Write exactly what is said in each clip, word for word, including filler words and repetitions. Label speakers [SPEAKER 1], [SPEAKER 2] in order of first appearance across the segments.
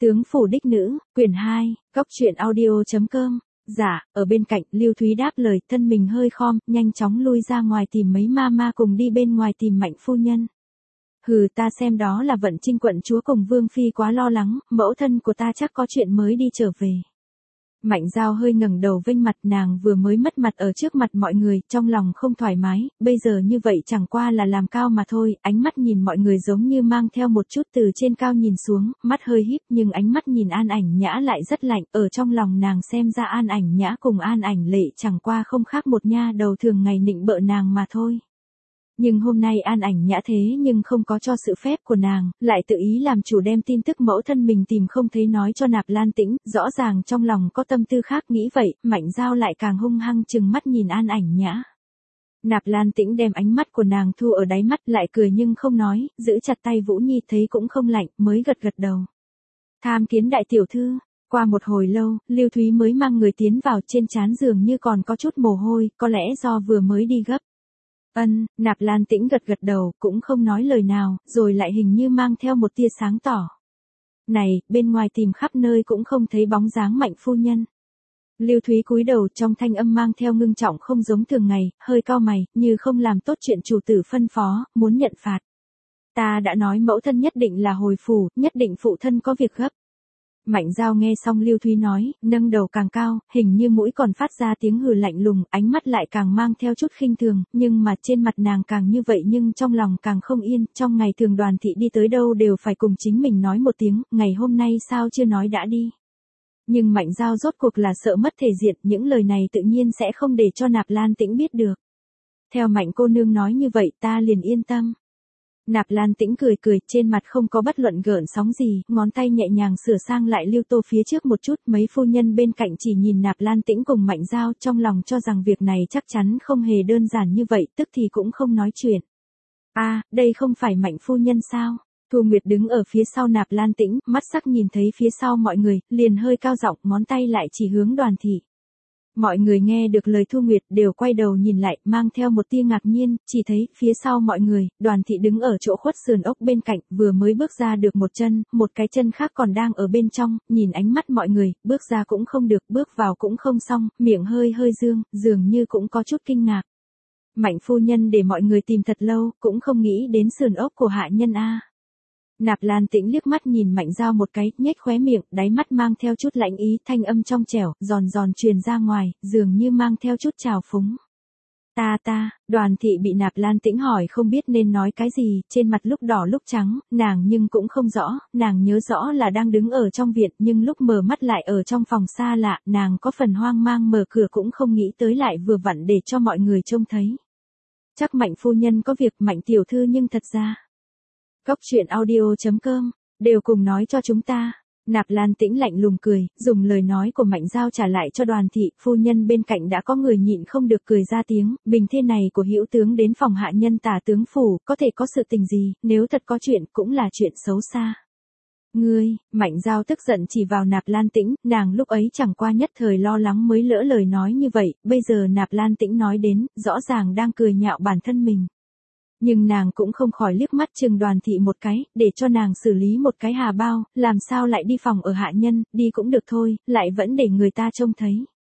[SPEAKER 1] Tướng phủ đích nữ, quyển hai, góc truyện audio.com. Dạ, ở bên cạnh, Lưu Thúy đáp lời, thân mình hơi khom, nhanh chóng lui ra ngoài tìm mấy ma ma cùng đi bên ngoài tìm Mạnh phu nhân. Hừ, ta xem đó là Vận Trinh quận chúa cùng Vương Phi quá lo lắng, mẫu thân của ta chắc có chuyện mới đi trở về. Mạnh Giao hơi ngẩng đầu vênh mặt, nàng vừa mới mất mặt ở trước mặt mọi người, trong lòng không thoải mái, bây giờ như vậy chẳng qua là làm cao mà thôi, ánh mắt nhìn mọi người giống như mang theo một chút từ trên cao nhìn xuống, mắt hơi híp nhưng ánh mắt nhìn An Ảnh Nhã lại rất lạnh, ở trong lòng nàng xem ra An Ảnh Nhã cùng An Ảnh Lệ chẳng qua không khác một nha đầu thường ngày nịnh bợ nàng mà thôi. Nhưng hôm nay An Ảnh Nhã thế nhưng không có cho sự phép của nàng, lại tự ý làm chủ đem tin tức mẫu thân mình tìm không thấy nói cho Nạp Lan Tĩnh, rõ ràng trong lòng có tâm tư khác, nghĩ vậy, Mạnh Giao lại càng hung hăng chừng mắt nhìn An Ảnh Nhã. Nạp Lan Tĩnh đem ánh mắt của nàng thu ở đáy mắt, lại cười nhưng không nói, giữ chặt tay Vũ Nhi thấy cũng không lạnh, mới gật gật đầu. Tham kiến đại tiểu thư. Qua một hồi lâu, Lưu Thúy mới mang người tiến vào, trên trán giường như còn có chút mồ hôi, có lẽ do vừa mới đi gấp. Ân, Nạp Lan Tĩnh gật gật đầu, cũng không nói lời nào, rồi lại hình như mang theo một tia sáng tỏ. Này, bên ngoài tìm khắp nơi cũng không thấy bóng dáng Mạnh phu nhân. Lưu Thúy cúi đầu, trong thanh âm mang theo ngưng trọng không giống thường ngày, hơi cau mày, như không làm tốt chuyện chủ tử phân phó, muốn nhận phạt. Ta đã nói mẫu thân nhất định là hồi phủ, nhất định phụ thân có việc gấp. Mạnh Giao nghe xong Lưu Thúy nói, nâng đầu càng cao, hình như mũi còn phát ra tiếng hừ lạnh lùng, ánh mắt lại càng mang theo chút khinh thường, nhưng mà trên mặt nàng càng như vậy nhưng trong lòng càng không yên, trong ngày thường Đoàn thị đi tới đâu đều phải cùng chính mình nói một tiếng, ngày hôm nay sao chưa nói đã đi. Nhưng Mạnh Giao rốt cuộc là sợ mất thể diện, những lời này tự nhiên sẽ không để cho Nạp Lan Tĩnh biết được. Theo Mạnh cô nương nói như vậy ta liền yên tâm. Nạp Lan Tĩnh cười cười, trên mặt không có bất luận gợn sóng gì, ngón tay nhẹ nhàng sửa sang lại Lưu Tô phía trước một chút, mấy phu nhân bên cạnh chỉ nhìn Nạp Lan Tĩnh cùng Mạnh Giao, trong lòng cho rằng việc này chắc chắn không hề đơn giản như vậy, tức thì cũng không nói chuyện. A, à, đây không phải Mạnh phu nhân sao? Thu Nguyệt đứng ở phía sau Nạp Lan Tĩnh, mắt sắc nhìn thấy phía sau mọi người, liền hơi cao giọng, ngón tay lại chỉ hướng Đoàn thị. Mọi người nghe được lời Thu Nguyệt đều quay đầu nhìn lại, mang theo một tia ngạc nhiên, chỉ thấy, phía sau mọi người, Đoàn thị đứng ở chỗ khuất sườn ốc bên cạnh, vừa mới bước ra được một chân, một cái chân khác còn đang ở bên trong, nhìn ánh mắt mọi người, bước ra cũng không được, bước vào cũng không xong, miệng hơi hơi dương, dường như cũng có chút kinh ngạc. Mạnh phu nhân để mọi người tìm thật lâu, cũng không nghĩ đến sườn ốc của hạ nhân a. Nạp Lan Tĩnh liếc mắt nhìn Mạnh Giao một cái, nhếch khóe miệng, đáy mắt mang theo chút lãnh ý, thanh âm trong trẻo, giòn giòn truyền ra ngoài, dường như mang theo chút trào phúng. Ta ta, Đoàn thị bị Nạp Lan Tĩnh hỏi không biết nên nói cái gì, trên mặt lúc đỏ lúc trắng, nàng nhưng cũng không rõ, nàng nhớ rõ là đang đứng ở trong viện, nhưng lúc mở mắt lại ở trong phòng xa lạ, nàng có phần hoang mang mở cửa cũng không nghĩ tới lại vừa vặn để cho mọi người trông thấy. Chắc Mạnh phu nhân có việc, Mạnh tiểu thư nhưng thật ra. Góc truyện audio.com, đều cùng nói cho chúng ta. Nạp Lan Tĩnh lạnh lùng cười, dùng lời nói của Mạnh Giao trả lại cho Đoàn thị, phu nhân bên cạnh đã có người nhịn không được cười ra tiếng, bình thế này của hữu tướng đến phòng hạ nhân tả tướng phủ, có thể có sự tình gì, nếu thật có chuyện cũng là chuyện xấu xa. Ngươi, Mạnh Giao tức giận chỉ vào Nạp Lan Tĩnh, nàng lúc ấy chẳng qua nhất thời lo lắng mới lỡ lời nói như vậy, bây giờ Nạp Lan Tĩnh nói đến, rõ ràng đang cười nhạo bản thân mình. Nhưng nàng cũng không khỏi liếc mắt chừng Đoàn thị một cái, để cho nàng xử lý một cái hà bao, làm sao lại đi phòng ở hạ nhân, đi cũng được thôi, lại vẫn để người ta trông thấy.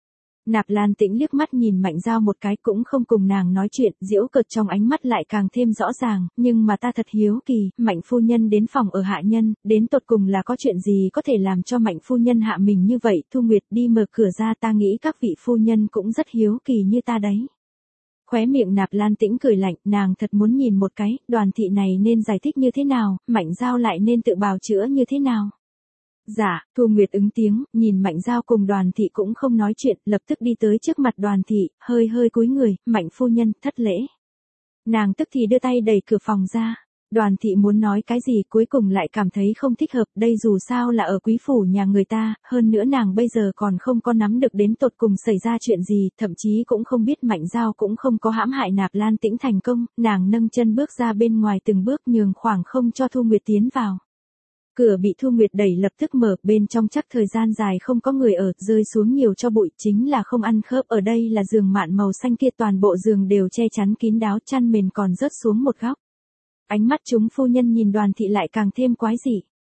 [SPEAKER 1] Nạp Lan Tĩnh liếc mắt nhìn Mạnh Giao một cái cũng không cùng nàng nói chuyện, giễu cợt trong ánh mắt lại càng thêm rõ ràng, nhưng mà ta thật hiếu kỳ, Mạnh phu nhân đến phòng ở hạ nhân, đến tột cùng là có chuyện gì có thể làm cho Mạnh phu nhân hạ mình như vậy, Thu Nguyệt đi mở cửa ra, ta nghĩ các vị phu nhân cũng rất hiếu kỳ như ta đấy. Khóe miệng Nạp Lan Tĩnh cười lạnh, nàng thật muốn nhìn một cái, Đoàn thị này nên giải thích như thế nào, Mạnh Giao lại nên tự bào chữa như thế nào. Dạ, Thu Nguyệt ứng tiếng, nhìn Mạnh Giao cùng Đoàn thị cũng không nói chuyện, lập tức đi tới trước mặt Đoàn thị, hơi hơi cúi người, Mạnh phu nhân, thất lễ. Nàng tức thì đưa tay đẩy cửa phòng ra. Đoàn thị muốn nói cái gì cuối cùng lại cảm thấy không thích hợp, đây dù sao là ở quý phủ nhà người ta, hơn nữa nàng bây giờ còn không có nắm được đến tột cùng xảy ra chuyện gì, thậm chí cũng không biết Mạnh Giao cũng không có hãm hại Nạp Lan Tĩnh thành công, nàng nâng chân bước ra bên ngoài từng bước nhường khoảng không cho Thu Nguyệt tiến vào. Cửa bị Thu Nguyệt đẩy lập tức mở, bên trong chắc thời gian dài không có người ở, rơi xuống nhiều cho bụi, chính là không ăn khớp, ở đây là giường mạn màu xanh kia, toàn bộ giường đều che chắn kín đáo, chăn mền còn rớt xuống một góc. Ánh mắt chúng phu nhân nhìn Đoàn thị lại càng thêm quái dị.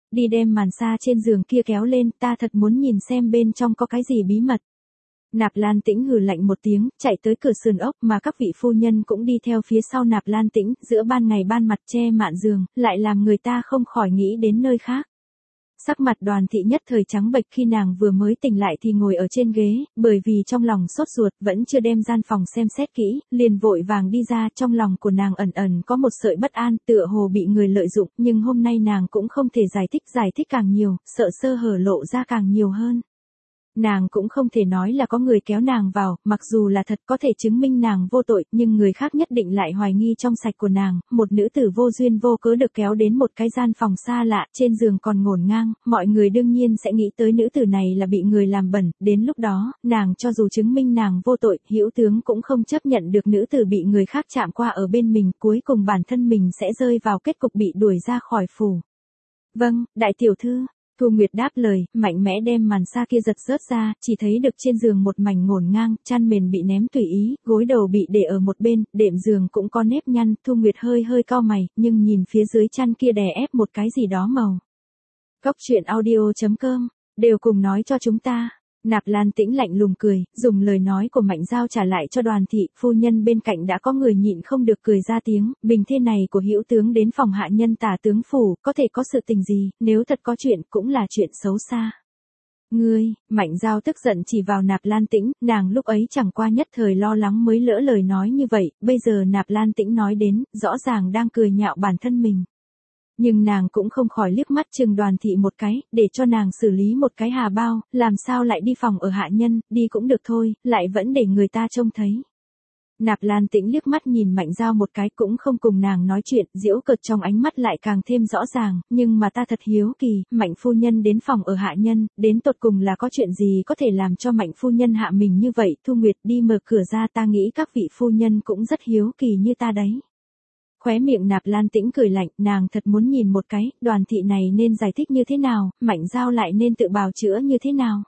[SPEAKER 1] Đi đem màn sa trên giường kia kéo lên, ta thật muốn nhìn xem bên trong có cái gì bí mật. Nạp Lan Tĩnh hừ lạnh một tiếng, chạy tới cửa sườn ốc mà các vị phu nhân cũng đi theo phía sau Nạp Lan Tĩnh, giữa ban ngày ban mặt che mạn giường, lại làm người ta không khỏi nghĩ đến nơi khác. Sắc mặt Đoàn thị nhất thời trắng bệch khi nàng vừa mới tỉnh lại thì ngồi ở trên ghế, bởi vì trong lòng sốt ruột vẫn chưa đem gian phòng xem xét kỹ, liền vội vàng đi ra, trong lòng của nàng ẩn ẩn có một sợi bất an, tựa hồ bị người lợi dụng, nhưng hôm nay nàng cũng không thể giải thích giải thích càng nhiều, sợ sơ hở lộ ra càng nhiều hơn. Nàng cũng không thể nói là có người kéo nàng vào, mặc dù là thật có thể chứng minh nàng vô tội, nhưng người khác nhất định lại hoài nghi trong sạch của nàng, một nữ tử vô duyên vô cớ được kéo đến một cái gian phòng xa lạ, trên giường còn ngổn ngang, mọi người đương nhiên sẽ nghĩ tới nữ tử này là bị người làm bẩn, đến lúc đó, nàng cho dù chứng minh nàng vô tội, hữu tướng cũng không chấp nhận được nữ tử bị người khác chạm qua ở bên mình, cuối cùng bản thân mình sẽ rơi vào kết cục bị đuổi ra khỏi phủ. Vâng, đại tiểu thư. Thu Nguyệt đáp lời, mạnh mẽ đem màn sa kia giật rớt ra, chỉ thấy được trên giường một mảnh ngổn ngang, chăn mền bị ném tùy ý, gối đầu bị để ở một bên, đệm giường cũng có nếp nhăn, Thu Nguyệt hơi hơi cau mày, nhưng nhìn phía dưới chăn kia đè ép một cái gì đó màu. Góc truyện audio chấm com, đều cùng nói cho chúng ta. Nạp Lan Tĩnh lạnh lùng cười, dùng lời nói của Mạnh Giao trả lại cho Đoàn thị, phu nhân bên cạnh đã có người nhịn không được cười ra tiếng, bình thế này của hữu tướng đến phòng hạ nhân tả tướng phủ, có thể có sự tình gì, nếu thật có chuyện cũng là chuyện xấu xa. Ngươi, Mạnh Giao tức giận chỉ vào Nạp Lan Tĩnh, nàng lúc ấy chẳng qua nhất thời lo lắng mới lỡ lời nói như vậy, bây giờ Nạp Lan Tĩnh nói đến, rõ ràng đang cười nhạo bản thân mình. Nhưng nàng cũng không khỏi liếc mắt chừng Đoàn thị một cái, để cho nàng xử lý một cái hà bao, làm sao lại đi phòng ở hạ nhân, đi cũng được thôi, lại vẫn để người ta trông thấy. Nạp Lan Tĩnh liếc mắt nhìn Mạnh Giao một cái cũng không cùng nàng nói chuyện, giễu cợt trong ánh mắt lại càng thêm rõ ràng, nhưng mà ta thật hiếu kỳ, Mạnh phu nhân đến phòng ở hạ nhân, đến tột cùng là có chuyện gì có thể làm cho Mạnh phu nhân hạ mình như vậy, Thu Nguyệt đi mở cửa ra, ta nghĩ các vị phu nhân cũng rất hiếu kỳ như ta đấy. Khóe miệng Nạp Lan Tĩnh cười lạnh, nàng thật muốn nhìn một cái, Đoàn thị này nên giải thích như thế nào, Mạnh Giao lại nên tự bào chữa như thế nào.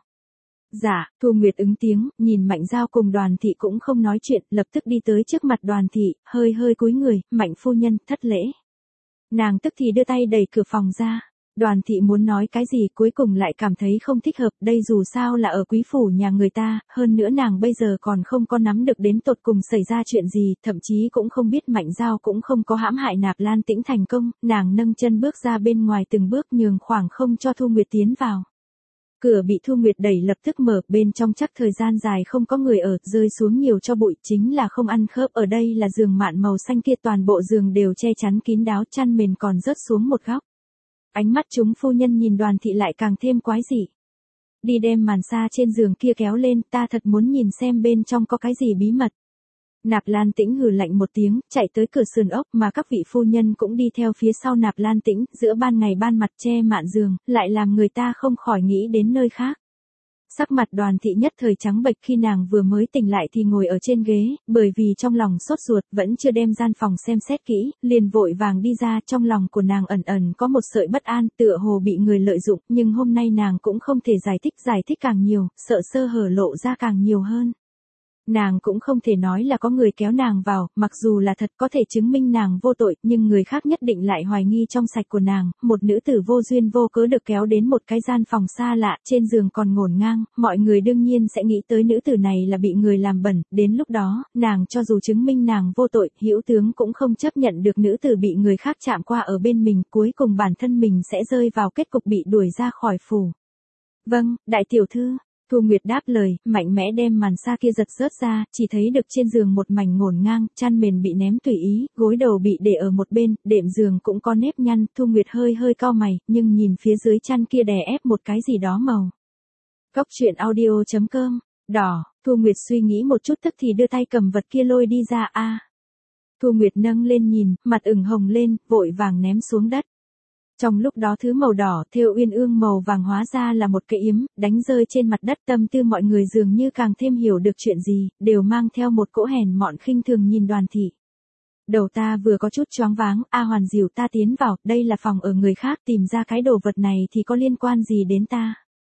[SPEAKER 1] Dạ, Thu Nguyệt ứng tiếng, nhìn Mạnh Giao cùng Đoàn thị cũng không nói chuyện, lập tức đi tới trước mặt Đoàn thị, hơi hơi cúi người, Mạnh phu nhân, thất lễ. Nàng tức thì đưa tay đẩy cửa phòng ra. Đoàn thị muốn nói cái gì cuối cùng lại cảm thấy không thích hợp, đây dù sao là ở quý phủ nhà người ta, hơn nữa nàng bây giờ còn không có nắm được đến tột cùng xảy ra chuyện gì, thậm chí cũng không biết Mạnh Giao cũng không có hãm hại Nạp Lan Tĩnh thành công, nàng nâng chân bước ra bên ngoài từng bước nhường khoảng không cho Thu Nguyệt tiến vào. Cửa bị Thu Nguyệt đẩy lập tức mở, bên trong chắc thời gian dài không có người ở, rơi xuống nhiều cho bụi, chính là không ăn khớp, ở đây là giường mạn màu xanh kia, toàn bộ giường đều che chắn kín đáo, chăn mền còn rớt xuống một góc. Ánh mắt chúng phu nhân nhìn Đoàn thị lại càng thêm quái dị. Đi đem màn sa trên giường kia kéo lên, ta thật muốn nhìn xem bên trong có cái gì bí mật. Nạp Lan Tĩnh hừ lạnh một tiếng, chạy tới cửa sườn ốc mà các vị phu nhân cũng đi theo phía sau Nạp Lan Tĩnh, giữa ban ngày ban mặt che mạn giường, lại làm người ta không khỏi nghĩ đến nơi khác. Sắc mặt Đoàn thị nhất thời trắng bệch khi nàng vừa mới tỉnh lại thì ngồi ở trên ghế, bởi vì trong lòng sốt ruột vẫn chưa đem gian phòng xem xét kỹ, liền vội vàng đi ra, trong lòng của nàng ẩn ẩn có một sợi bất an, tựa hồ bị người lợi dụng, nhưng hôm nay nàng cũng không thể giải thích giải thích càng nhiều, sợ sơ hở lộ ra càng nhiều hơn. Nàng cũng không thể nói là có người kéo nàng vào, mặc dù là thật có thể chứng minh nàng vô tội, nhưng người khác nhất định lại hoài nghi trong sạch của nàng, một nữ tử vô duyên vô cớ được kéo đến một cái gian phòng xa lạ, trên giường còn ngổn ngang, mọi người đương nhiên sẽ nghĩ tới nữ tử này là bị người làm bẩn, đến lúc đó, nàng cho dù chứng minh nàng vô tội, hữu tướng cũng không chấp nhận được nữ tử bị người khác chạm qua ở bên mình, cuối cùng bản thân mình sẽ rơi vào kết cục bị đuổi ra khỏi phủ. Vâng, đại tiểu thư. Thu Nguyệt đáp lời, mạnh mẽ đem màn sa kia giật rớt ra, chỉ thấy được trên giường một mảnh ngổn ngang, chăn mền bị ném tùy ý, gối đầu bị để ở một bên, đệm giường cũng có nếp nhăn, Thu Nguyệt hơi hơi cau mày, nhưng nhìn phía dưới chăn kia đè ép một cái gì đó màu. Góc truyện audio chấm com, đỏ, Thu Nguyệt suy nghĩ một chút tức thì đưa tay cầm vật kia lôi đi ra a. À. Thu Nguyệt nâng lên nhìn, mặt ửng hồng lên, vội vàng ném xuống đất. Trong lúc đó thứ màu đỏ thêu uyên ương màu vàng hóa ra là một cái yếm, đánh rơi trên mặt đất, tâm tư mọi người dường như càng thêm hiểu được chuyện gì, đều mang theo một cỗ hèn mọn khinh thường nhìn Đoàn thị. Đầu ta vừa có chút choáng váng, A Hoàn dìu ta tiến vào, đây là phòng ở người khác, tìm ra cái đồ vật này thì có liên quan gì đến ta.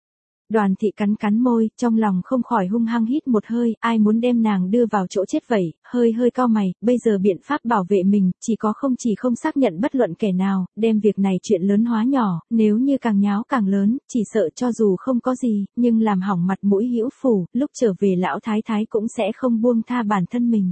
[SPEAKER 1] Đoàn thị cắn cắn môi, trong lòng không khỏi hung hăng hít một hơi, ai muốn đem nàng đưa vào chỗ chết vậy, hơi hơi cau mày, bây giờ biện pháp bảo vệ mình, chỉ có không chỉ không xác nhận bất luận kẻ nào, đem việc này chuyện lớn hóa nhỏ, nếu như càng nháo càng lớn, chỉ sợ cho dù không có gì, nhưng làm hỏng mặt mũi hữu phủ, lúc trở về lão thái thái cũng sẽ không buông tha bản thân mình.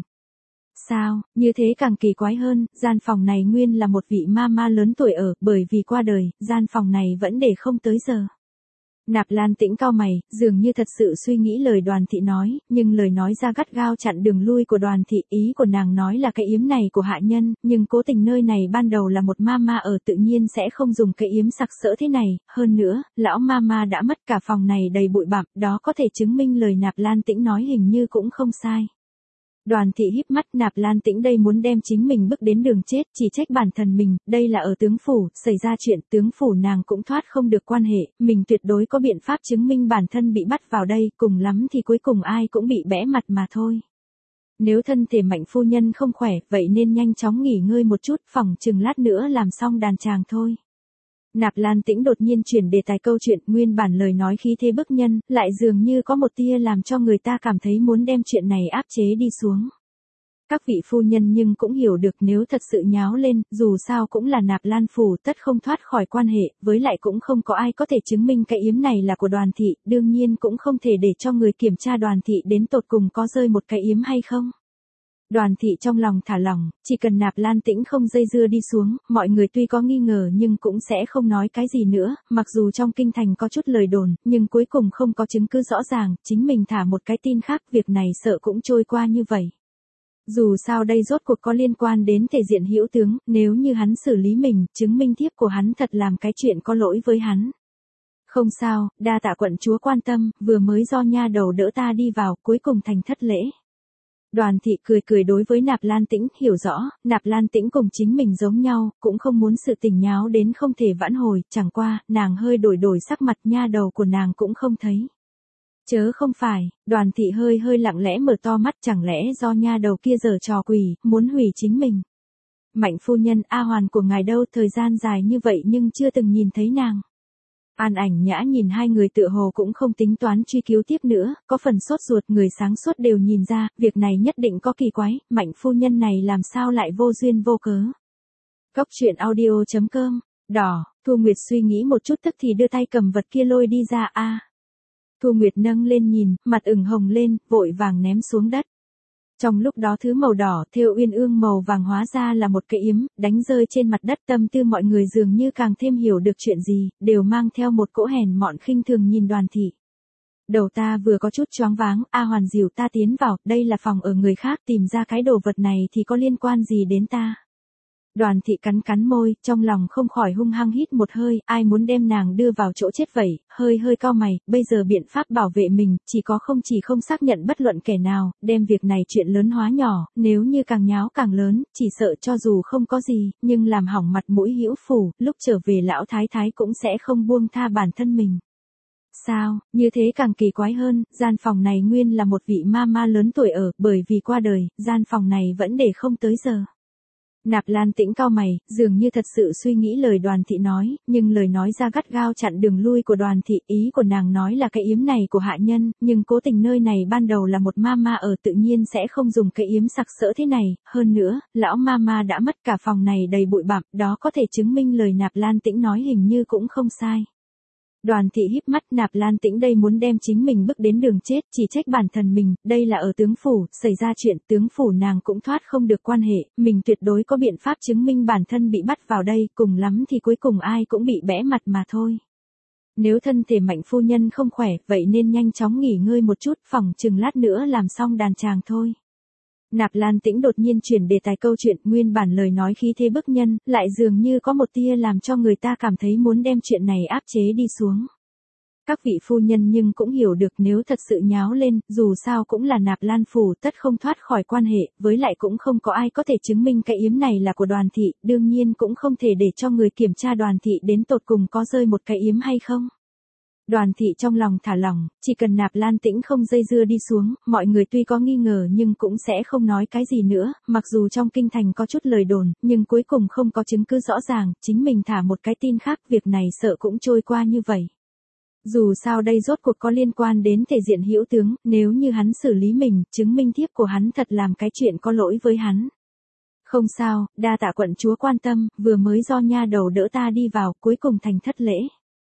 [SPEAKER 1] Sao, như thế càng kỳ quái hơn, gian phòng này nguyên là một vị ma ma lớn tuổi ở, bởi vì qua đời, gian phòng này vẫn để không tới giờ. Nạp Lan Tĩnh cau mày, dường như thật sự suy nghĩ lời Đoàn thị nói, nhưng lời nói ra gắt gao chặn đường lui của Đoàn thị, ý của nàng nói là cái yếm này của hạ nhân, nhưng cố tình nơi này ban đầu là một ma ma ở tự nhiên sẽ không dùng cái yếm sặc sỡ thế này, hơn nữa, lão ma ma đã mất cả phòng này đầy bụi bặm, đó có thể chứng minh lời Nạp Lan Tĩnh nói hình như cũng không sai. Đoàn thị híp mắt, Nạp Lan Tĩnh đây muốn đem chính mình bước đến đường chết, chỉ trách bản thân mình, đây là ở tướng phủ, xảy ra chuyện tướng phủ nàng cũng thoát không được quan hệ, mình tuyệt đối có biện pháp chứng minh bản thân bị bắt vào đây, cùng lắm thì cuối cùng ai cũng bị bẽ mặt mà thôi. Nếu thân thể Mạnh phu nhân không khỏe, vậy nên nhanh chóng nghỉ ngơi một chút, phỏng chừng lát nữa làm xong đàn tràng thôi. Nạp Lan Tĩnh đột nhiên chuyển đề tài câu chuyện, nguyên bản lời nói khí thế bức nhân, lại dường như có một tia làm cho người ta cảm thấy muốn đem chuyện này áp chế đi xuống. Các vị phu nhân nhưng cũng hiểu được nếu thật sự nháo lên, dù sao cũng là Nạp Lan phủ, tất không thoát khỏi quan hệ, với lại cũng không có ai có thể chứng minh cái yếm này là của Đoàn thị, đương nhiên cũng không thể để cho người kiểm tra Đoàn thị đến tột cùng có rơi một cái yếm hay không. Đoàn thị trong lòng thả lỏng, chỉ cần Nạp Lan Tĩnh không dây dưa đi xuống, mọi người tuy có nghi ngờ nhưng cũng sẽ không nói cái gì nữa, mặc dù trong kinh thành có chút lời đồn, nhưng cuối cùng không có chứng cứ rõ ràng, chính mình thả một cái tin khác, việc này sợ cũng trôi qua như vậy. Dù sao đây rốt cuộc có liên quan đến thể diện hữu tướng, nếu như hắn xử lý mình, chứng minh thiếp của hắn thật làm cái chuyện có lỗi với hắn. Không sao, đa tạ quận chúa quan tâm, vừa mới do nha đầu đỡ ta đi vào, cuối cùng thành thất lễ. Đoàn thị cười cười đối với Nạp Lan Tĩnh, hiểu rõ, Nạp Lan Tĩnh cùng chính mình giống nhau, cũng không muốn sự tình nháo đến không thể vãn hồi, chẳng qua, nàng hơi đổi đổi sắc mặt, nha đầu của nàng cũng không thấy. Chớ không phải, Đoàn thị hơi hơi lặng lẽ mở to mắt, chẳng lẽ do nha đầu kia giở trò quỷ, muốn hủy chính mình. Mạnh phu nhân, A Hoàn của ngài đâu, thời gian dài như vậy nhưng chưa từng nhìn thấy nàng. An Ảnh Nhã nhìn hai người tựa hồ cũng không tính toán truy cứu tiếp nữa, có phần sốt ruột, người sáng suốt đều nhìn ra, việc này nhất định có kỳ quái, Mạnh phu nhân này làm sao lại vô duyên vô cớ. Cốc truyện audio chấm com, đỏ, Thu Nguyệt suy nghĩ một chút tức thì đưa tay cầm vật kia lôi đi ra a. À. Thu Nguyệt nâng lên nhìn, mặt ửng hồng lên, vội vàng ném xuống đất. Trong lúc đó thứ màu đỏ thêu uyên ương màu vàng hóa ra là một cái yếm, đánh rơi trên mặt đất, tâm tư mọi người dường như càng thêm hiểu được chuyện gì, đều mang theo một cỗ hèn mọn khinh thường nhìn Đoàn thị. Đầu ta vừa có chút choáng váng, A Hoàn dìu ta tiến vào, đây là phòng ở người khác, tìm ra cái đồ vật này thì có liên quan gì đến ta. Đoàn thị cắn cắn môi, trong lòng không khỏi hung hăng hít một hơi, ai muốn đem nàng đưa vào chỗ chết vậy, hơi hơi cau mày, bây giờ biện pháp bảo vệ mình, chỉ có không chỉ không xác nhận bất luận kẻ nào, đem việc này chuyện lớn hóa nhỏ, nếu như càng nháo càng lớn, chỉ sợ cho dù không có gì, nhưng làm hỏng mặt mũi hữu phủ, lúc trở về lão thái thái cũng sẽ không buông tha bản thân mình. Sao, như thế càng kỳ quái hơn, gian phòng này nguyên là một vị ma ma lớn tuổi ở, bởi vì qua đời, gian phòng này vẫn để không tới giờ. Nạp Lan Tĩnh cau mày, dường như thật sự suy nghĩ lời Đoàn thị nói, nhưng lời nói ra gắt gao chặn đường lui của Đoàn thị, ý của nàng nói là cái yếm này của hạ nhân, nhưng cố tình nơi này ban đầu là một ma ma ở tự nhiên sẽ không dùng cái yếm sặc sỡ thế này, hơn nữa, lão ma ma đã mất cả phòng này đầy bụi bặm, đó có thể chứng minh lời Nạp Lan Tĩnh nói hình như cũng không sai. Đoàn thị híp mắt, Nạp Lan Tĩnh đây muốn đem chính mình bước đến đường chết, chỉ trách bản thân mình, đây là ở tướng phủ, xảy ra chuyện, tướng phủ nàng cũng thoát không được quan hệ, mình tuyệt đối có biện pháp chứng minh bản thân bị bắt vào đây, cùng lắm thì cuối cùng ai cũng bị bẽ mặt mà thôi. Nếu thân thể Mạnh phu nhân không khỏe, vậy nên nhanh chóng nghỉ ngơi một chút, phỏng chừng lát nữa làm xong đàn tràng thôi. Nạp Lan Tĩnh đột nhiên chuyển đề tài câu chuyện, nguyên bản lời nói khí thế bức nhân, lại dường như có một tia làm cho người ta cảm thấy muốn đem chuyện này áp chế đi xuống. Các vị phu nhân nhưng cũng hiểu được nếu thật sự nháo lên, dù sao cũng là Nạp Lan phủ, tất không thoát khỏi quan hệ, với lại cũng không có ai có thể chứng minh cái yếm này là của Đoàn thị, đương nhiên cũng không thể để cho người kiểm tra Đoàn thị đến tột cùng có rơi một cái yếm hay không. Đoàn thị trong lòng thả lỏng, chỉ cần Nạp Lan Tĩnh không dây dưa đi xuống, mọi người tuy có nghi ngờ nhưng cũng sẽ không nói cái gì nữa, mặc dù trong kinh thành có chút lời đồn, nhưng cuối cùng không có chứng cứ rõ ràng, chính mình thả một cái tin khác, việc này sợ cũng trôi qua như vậy. Dù sao đây rốt cuộc có liên quan đến thể diện hữu tướng, nếu như hắn xử lý mình, chứng minh thiếp của hắn thật làm cái chuyện có lỗi với hắn. Không sao, đa tạ quận chúa quan tâm, vừa mới do nha đầu đỡ ta đi vào, cuối cùng thành thất lễ.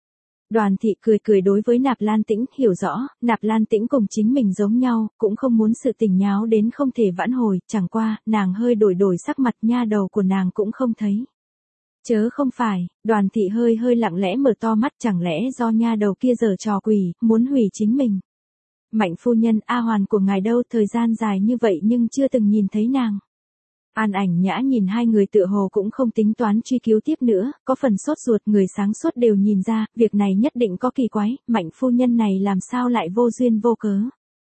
[SPEAKER 1] Đoàn thị cười cười đối với Nạp Lan Tĩnh, hiểu rõ, Nạp Lan Tĩnh cùng chính mình giống nhau, cũng không muốn sự tình nháo đến không thể vãn hồi, chẳng qua, nàng hơi đổi đổi sắc mặt, nha đầu của nàng cũng không thấy. Chớ không phải, đoàn thị hơi hơi lặng lẽ mở to mắt, chẳng lẽ do nha đầu kia giở trò quỷ, muốn hủy chính mình. Mạnh phu nhân, A Hoàn của ngài đâu, thời gian dài như vậy nhưng chưa từng nhìn thấy nàng. An Ảnh Nhã nhìn hai người tựa hồ cũng không tính toán truy cứu tiếp nữa, có phần sốt ruột, người sáng suốt đều nhìn ra, việc này nhất định có kỳ quái, Mạnh phu nhân này làm sao lại vô duyên vô cớ.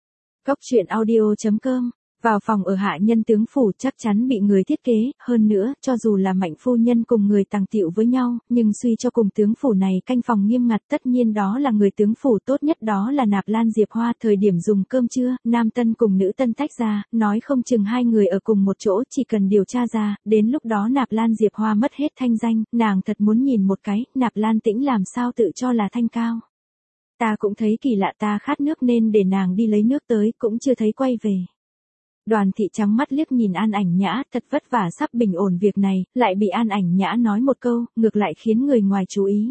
[SPEAKER 1] Cốc truyện audio chấm com. Vào phòng ở hạ nhân tướng phủ chắc chắn bị người thiết kế, hơn nữa, cho dù là Mạnh phu nhân cùng người tàng tiệu với nhau, nhưng suy cho cùng tướng phủ này canh phòng nghiêm ngặt, tất nhiên đó là người tướng phủ tốt nhất, đó là Nạp Lan Diệp Hoa. Thời điểm dùng cơm trưa, nam tân cùng nữ tân tách ra, nói không chừng hai người ở cùng một chỗ, chỉ cần điều tra ra, đến lúc đó Nạp Lan Diệp Hoa mất hết thanh danh, nàng thật muốn nhìn một cái, Nạp Lan Tĩnh làm sao tự cho là thanh cao. Ta cũng thấy kỳ lạ, ta khát nước nên để nàng đi lấy nước tới, cũng chưa thấy quay về. Đoàn thị trắng mắt liếc nhìn An Ảnh Nhã, thật vất vả sắp bình ổn việc này, lại bị An Ảnh Nhã nói một câu, ngược lại khiến người ngoài chú ý.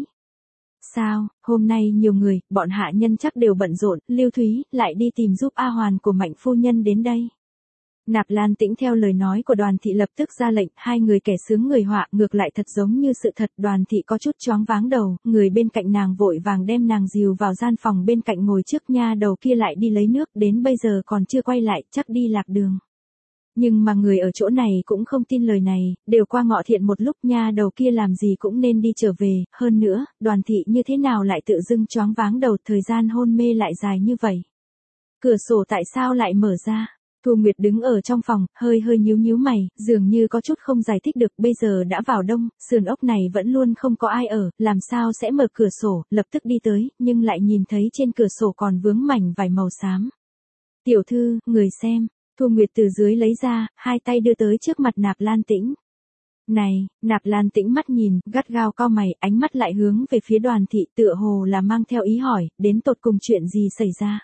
[SPEAKER 1] Sao, hôm nay nhiều người, bọn hạ nhân chắc đều bận rộn, Lưu Thúy, lại đi tìm giúp A Hoàn của Mạnh phu nhân đến đây. Nạp Lan Tĩnh theo lời nói của đoàn thị lập tức ra lệnh, hai người kẻ sướng người họa, ngược lại thật giống như sự thật. Đoàn thị có chút choáng váng đầu, người bên cạnh nàng vội vàng đem nàng dìu vào gian phòng bên cạnh ngồi trước, nha đầu kia lại đi lấy nước, đến bây giờ còn chưa quay lại, chắc đi lạc đường. Nhưng mà người ở chỗ này cũng không tin lời này, đều qua ngọ thiện một lúc, nha đầu kia làm gì cũng nên đi trở về, hơn nữa, đoàn thị như thế nào lại tự dưng choáng váng đầu, thời gian hôn mê lại dài như vậy. Cửa sổ tại sao lại mở ra? Thu Nguyệt đứng ở trong phòng, hơi hơi nhíu nhíu mày, dường như có chút không giải thích được, bây giờ đã vào đông, sườn ốc này vẫn luôn không có ai ở, làm sao sẽ mở cửa sổ, lập tức đi tới, nhưng lại nhìn thấy trên cửa sổ còn vướng mảnh vải màu xám. Tiểu thư, người xem, Thu Nguyệt từ dưới lấy ra, hai tay đưa tới trước mặt Nạp Lan Tĩnh. Này, Nạp Lan Tĩnh mắt nhìn, gắt gao cau mày, ánh mắt lại hướng về phía đoàn thị, tựa hồ là mang theo ý hỏi, đến tột cùng chuyện gì xảy ra.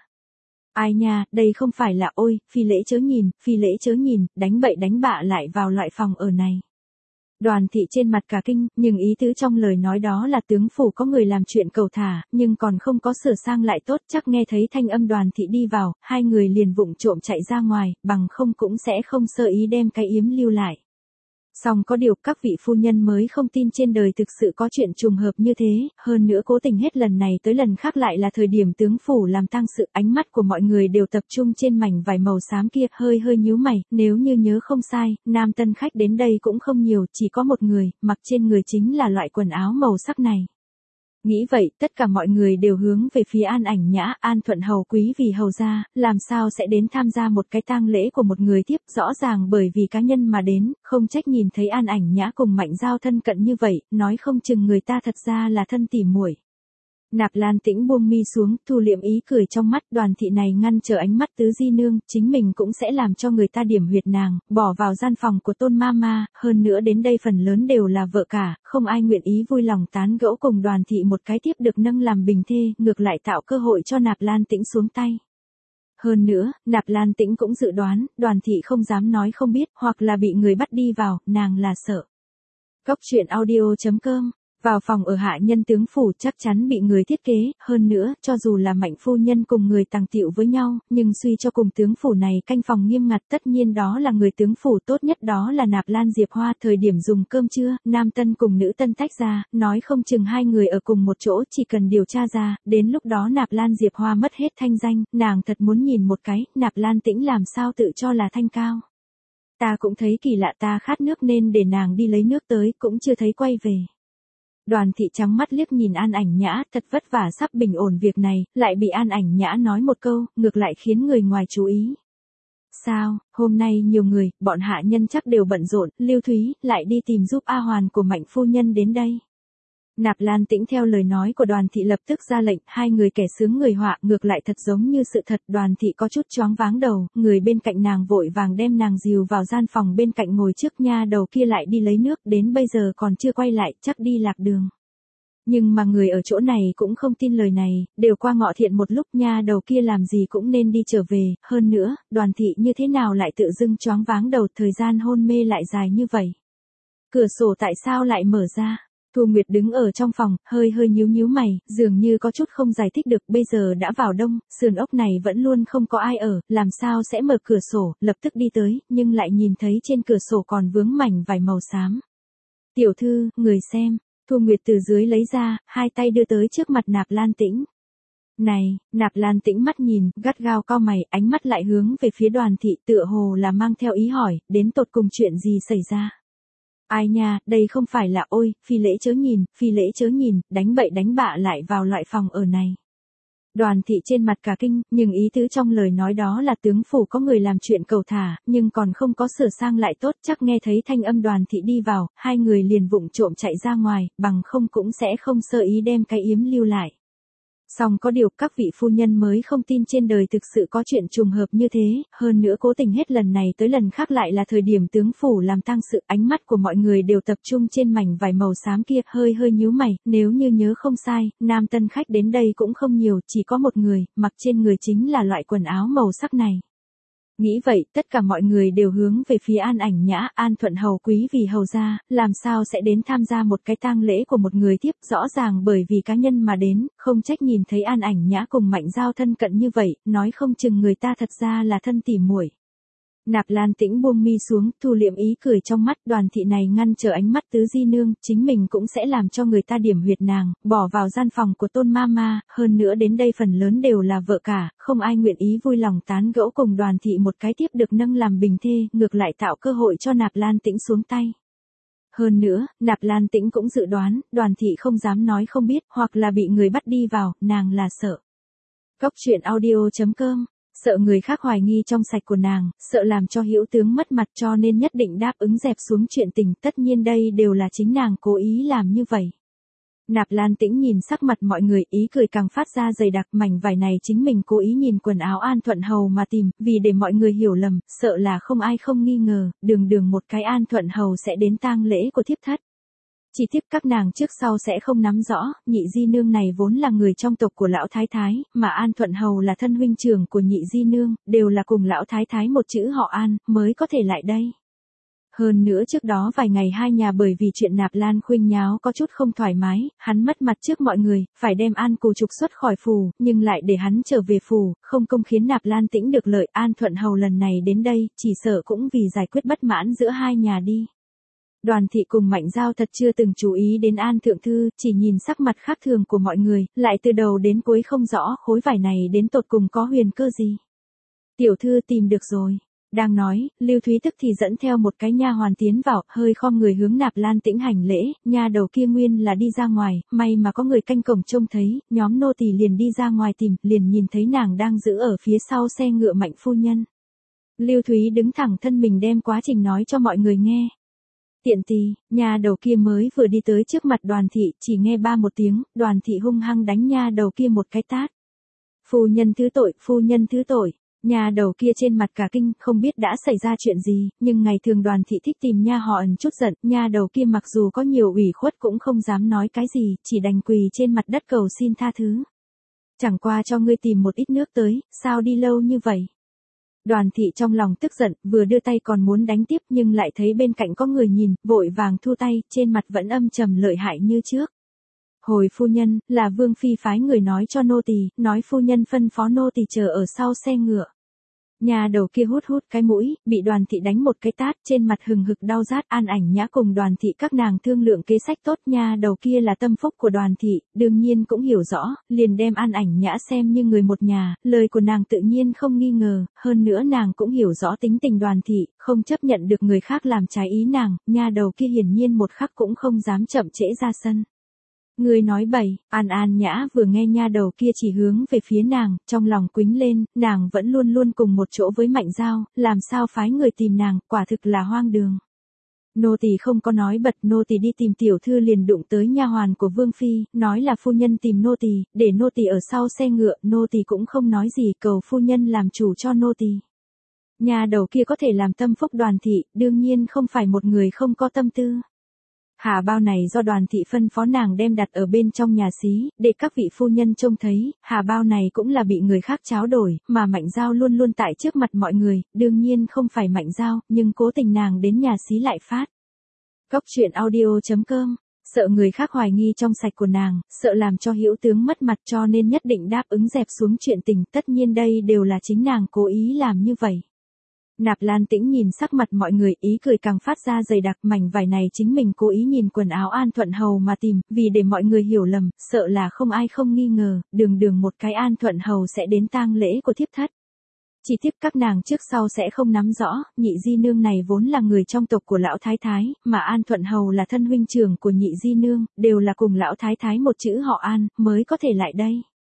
[SPEAKER 1] Ai nha, đây không phải là ôi, phi lễ chớ nhìn, phi lễ chớ nhìn, đánh bậy đánh bạ lại vào loại phòng ở này. Đoàn thị trên mặt cả kinh, nhưng ý tứ trong lời nói đó là tướng phủ có người làm chuyện cầu thả, nhưng còn không có sửa sang lại tốt, chắc nghe thấy thanh âm đoàn thị đi vào, hai người liền vụng trộm chạy ra ngoài, bằng không cũng sẽ không sơ ý đem cái yếm lưu lại. Song có điều các vị phu nhân mới không tin trên đời thực sự có chuyện trùng hợp như thế, hơn nữa cố tình hết lần này tới lần khác lại là thời điểm tướng phủ làm tang sự, ánh mắt của mọi người đều tập trung trên mảnh vải màu xám kia, hơi hơi nhíu mày, nếu như nhớ không sai, nam tân khách đến đây cũng không nhiều, chỉ có một người, mặc trên người chính là loại quần áo màu sắc này. Nghĩ vậy, tất cả mọi người đều hướng về phía An Ảnh Nhã, An Thuận hầu quý vì hầu gia, làm sao sẽ đến tham gia một cái tang lễ của một người tiếp, rõ ràng bởi vì cá nhân mà đến, không trách nhìn thấy An Ảnh Nhã cùng Mạnh Giao thân cận như vậy, nói không chừng người ta thật ra là thân tỉ muội. Nạp Lan Tĩnh buông mi xuống, thu liệm ý cười trong mắt, đoàn thị này ngăn trở ánh mắt tứ di nương, chính mình cũng sẽ làm cho người ta điểm huyệt nàng, bỏ vào gian phòng của Tôn Mama, hơn nữa đến đây phần lớn đều là vợ cả, không ai nguyện ý vui lòng tán gẫu cùng đoàn thị một cái tiếp được nâng làm bình thê, ngược lại tạo cơ hội cho Nạp Lan Tĩnh xuống tay. Hơn nữa, Nạp Lan Tĩnh cũng dự đoán, đoàn thị không dám nói không biết, hoặc là bị người bắt đi vào, nàng là sợ. Cốc truyện audio chấm com. Vào phòng ở hạ nhân tướng phủ chắc chắn bị người thiết kế, hơn nữa, cho dù là Mạnh phu nhân cùng người tàng tiệu với nhau, nhưng suy cho cùng tướng phủ này canh phòng nghiêm ngặt, tất nhiên đó là người tướng phủ tốt nhất, đó là Nạp Lan Diệp Hoa. Thời điểm dùng cơm trưa, nam tân cùng nữ tân tách ra, nói không chừng hai người ở cùng một chỗ, chỉ cần điều tra ra, đến lúc đó Nạp Lan Diệp Hoa mất hết thanh danh, nàng thật muốn nhìn một cái, Nạp Lan Tĩnh làm sao tự cho là thanh cao. Ta cũng thấy kỳ lạ, ta khát nước nên để nàng đi lấy nước tới, cũng chưa thấy quay về. Đoàn thị trắng mắt liếc nhìn An Ảnh Nhã, thật vất vả sắp bình ổn việc này, lại bị An Ảnh Nhã nói một câu, ngược lại khiến người ngoài chú ý. Sao, hôm nay nhiều người, bọn hạ nhân chắc đều bận rộn, Lưu Thúy, lại đi tìm giúp A Hoàn của Mạnh phu nhân đến đây. Nạp Lan Tĩnh theo lời nói của đoàn thị lập tức ra lệnh, hai người kẻ sướng người họa, ngược lại thật giống như sự thật, đoàn thị có chút choáng váng đầu, người bên cạnh nàng vội vàng đem nàng dìu vào gian phòng bên cạnh ngồi trước, nha đầu kia lại đi lấy nước, đến bây giờ còn chưa quay lại, chắc đi lạc đường. Nhưng mà người ở chỗ này cũng không tin lời này, đều qua ngọ thiện một lúc nha đầu kia làm gì cũng nên đi trở về, hơn nữa, Đoàn thị như thế nào lại tự dưng choáng váng đầu, thời gian hôn mê lại dài như vậy. Cửa sổ tại sao lại mở ra? Thu Nguyệt đứng ở trong phòng, hơi hơi nhíu nhíu mày, dường như có chút không giải thích được, bây giờ đã vào đông, sườn ốc này vẫn luôn không có ai ở, làm sao sẽ mở cửa sổ, lập tức đi tới, nhưng lại nhìn thấy trên cửa sổ còn vướng mảnh vải màu xám. Tiểu thư, người xem, Thu Nguyệt từ dưới lấy ra, hai tay đưa tới trước mặt Nạp Lan Tĩnh. Này, Nạp Lan Tĩnh mắt nhìn, gắt gao cau mày, ánh mắt lại hướng về phía Đoàn thị, tựa hồ là mang theo ý hỏi, đến tột cùng chuyện gì xảy ra. Ai nha, đây không phải là ôi, phi lễ chớ nhìn, phi lễ chớ nhìn, đánh bậy đánh bạ lại vào loại phòng ở này. Đoàn thị trên mặt cả kinh, nhưng ý tứ trong lời nói đó là tướng phủ có người làm chuyện cầu thả, nhưng còn không có sửa sang lại tốt, chắc nghe thấy thanh âm Đoàn thị đi vào, hai người liền vụng trộm chạy ra ngoài, bằng không cũng sẽ không sơ ý đem cái yếm lưu lại. Song có điều các vị phu nhân mới không tin trên đời thực sự có chuyện trùng hợp như thế, hơn nữa cố tình hết lần này tới lần khác lại là thời điểm tướng phủ làm tang sự, ánh mắt của mọi người đều tập trung trên mảnh vải màu xám kia, hơi hơi nhíu mày, nếu như nhớ không sai, nam tân khách đến đây cũng không nhiều, chỉ có một người, mặc trên người chính là loại quần áo màu sắc này. Nghĩ vậy, tất cả mọi người đều hướng về phía An Ảnh Nhã, An Thuận Hầu quý vì hầu gia, làm sao sẽ đến tham gia một cái tang lễ của một người tiếp, rõ ràng bởi vì cá nhân mà đến, không trách nhìn thấy An Ảnh Nhã cùng Mạnh Giao thân cận như vậy, nói không chừng người ta thật ra là thân tỉ muội. Nạp Lan Tĩnh buông mi xuống, thu liệm ý cười trong mắt, Đoàn thị này ngăn trở ánh mắt tứ di nương, chính mình cũng sẽ làm cho người ta điểm huyệt nàng, bỏ vào gian phòng của Tôn ma ma, hơn nữa đến đây phần lớn đều là vợ cả, không ai nguyện ý vui lòng tán gẫu cùng Đoàn thị một cái tiếp được nâng làm bình thê, ngược lại tạo cơ hội cho Nạp Lan Tĩnh xuống tay. Hơn nữa, Nạp Lan Tĩnh cũng dự đoán, Đoàn thị không dám nói không biết, hoặc là bị người bắt đi vào, nàng là sợ. Cốc truyện audio chấm com Sợ người khác hoài nghi trong sạch của nàng, sợ làm cho hữu tướng mất mặt cho nên nhất định đáp ứng dẹp xuống chuyện tình, tất nhiên đây đều là chính nàng cố ý làm như vậy. Nạp Lan Tĩnh nhìn sắc mặt mọi người, ý cười càng phát ra dày đặc, mảnh vải này chính mình cố ý nhìn quần áo An Thuận Hầu mà tìm, vì để mọi người hiểu lầm, sợ là không ai không nghi ngờ, đường đường một cái An Thuận Hầu sẽ đến tang lễ của thiếp thất. Chỉ tiếp các nàng trước sau sẽ không nắm rõ, nhị di nương này vốn là người trong tộc của lão thái thái, mà An Thuận Hầu là thân huynh trưởng của nhị di nương, đều là cùng lão thái thái một chữ họ An, mới có thể lại đây. Hơn nữa trước đó vài ngày hai nhà bởi vì chuyện Nạp Lan Khuynh nháo có chút không thoải mái, hắn mất mặt trước mọi người, phải đem An Cù trục xuất khỏi phủ, nhưng lại để hắn trở về phủ, không công khiến Nạp Lan Tĩnh được lợi. An Thuận Hầu lần này đến đây, chỉ sợ cũng vì giải quyết bất mãn giữa hai nhà đi. Đoàn thị cùng Mạnh Giao thật chưa từng chú ý đến An Thượng Thư, chỉ nhìn sắc mặt khác thường của mọi người, lại từ đầu đến cuối không rõ khối vải này đến tột cùng có huyền cơ gì. Tiểu thư tìm được rồi. Đang nói, Lưu Thúy tức thì dẫn theo một cái nha hoàn tiến vào, hơi khom người hướng Nạp Lan Tĩnh hành lễ, nha đầu kia nguyên là đi ra ngoài, may mà có người canh cổng trông thấy, nhóm nô tỳ liền đi ra ngoài tìm, liền nhìn thấy nàng đang giữ ở phía sau xe ngựa Mạnh phu nhân. Lưu Thúy đứng thẳng thân mình đem quá trình nói cho mọi người nghe. Tiện tì, nha đầu kia mới vừa đi tới trước mặt Đoàn thị, chỉ nghe ba một tiếng, Đoàn thị hung hăng đánh nha đầu kia một cái tát. Phu nhân thứ tội, phu nhân thứ tội. Nha đầu kia trên mặt cả kinh, không biết đã xảy ra chuyện gì, nhưng ngày thường Đoàn thị thích tìm nha họ ẩn chút giận, nha đầu kia mặc dù có nhiều ủy khuất cũng không dám nói cái gì, chỉ đành quỳ trên mặt đất cầu xin tha thứ. Chẳng qua cho ngươi tìm một ít nước tới, sao đi lâu như vậy? Đoàn thị trong lòng tức giận, vừa đưa tay còn muốn đánh tiếp nhưng lại thấy bên cạnh có người nhìn, vội vàng thu tay, trên mặt vẫn âm trầm lợi hại như trước. Hồi phu nhân, là Vương Phi phái người nói cho nô tỳ, nói phu nhân phân phó nô tỳ chờ ở sau xe ngựa. Nhà đầu kia hút hút cái mũi, bị Đoàn thị đánh một cái tát, trên mặt hừng hực đau rát. An Ảnh Nhã cùng Đoàn thị các nàng thương lượng kế sách tốt, nha đầu kia là tâm phúc của Đoàn thị, đương nhiên cũng hiểu rõ, liền đem An Ảnh Nhã xem như người một nhà, lời của nàng tự nhiên không nghi ngờ, hơn nữa nàng cũng hiểu rõ tính tình Đoàn thị, không chấp nhận được người khác làm trái ý nàng, nha đầu kia hiển nhiên một khắc cũng không dám chậm trễ ra sân. Người nói bậy, An An Nhã vừa nghe nha đầu kia chỉ hướng về phía nàng, trong lòng quính lên, nàng vẫn luôn luôn cùng một chỗ với Mạnh Giao, làm sao phái người tìm nàng, quả thực là hoang đường. Nô tỳ không có nói bật, nô tỳ đi tìm tiểu thư liền đụng tới nha hoàn của Vương Phi, nói là phu nhân tìm nô tỳ, để nô tỳ ở sau xe ngựa, nô tỳ cũng không nói gì, cầu phu nhân làm chủ cho nô tỳ. Nha đầu kia có thể làm tâm phúc Đoàn thị, đương nhiên không phải một người không có tâm tư. Hà bao này do Đoàn thị phân phó nàng đem đặt ở bên trong nhà xí, để các vị phu nhân trông thấy, hà bao này cũng là bị người khác tráo đổi, mà Mạnh Giao luôn luôn tại trước mặt mọi người, đương nhiên không phải Mạnh Giao, nhưng cố tình nàng đến nhà xí lại phát. Cóc truyện audio chấm com, sợ người khác hoài nghi trong sạch của nàng, sợ làm cho hữu tướng mất mặt cho nên nhất định đáp ứng dẹp xuống chuyện tình, tất nhiên đây đều là chính nàng cố ý làm như vậy. Nạp Lan Tĩnh nhìn sắc mặt mọi người, ý cười càng phát ra dày đặc, mảnh vải này chính mình cố ý nhìn quần áo An Thuận Hầu mà tìm, vì để mọi người hiểu lầm, sợ là không ai không nghi ngờ, đường đường một cái An Thuận Hầu sẽ đến tang lễ của thiếp thất. Chỉ tiếp các nàng trước sau sẽ không nắm rõ, nhị di nương này vốn là người trong tộc của lão thái thái, mà An Thuận Hầu là thân huynh trưởng của nhị di nương, đều là cùng lão thái thái một chữ họ An, mới có thể lại đây.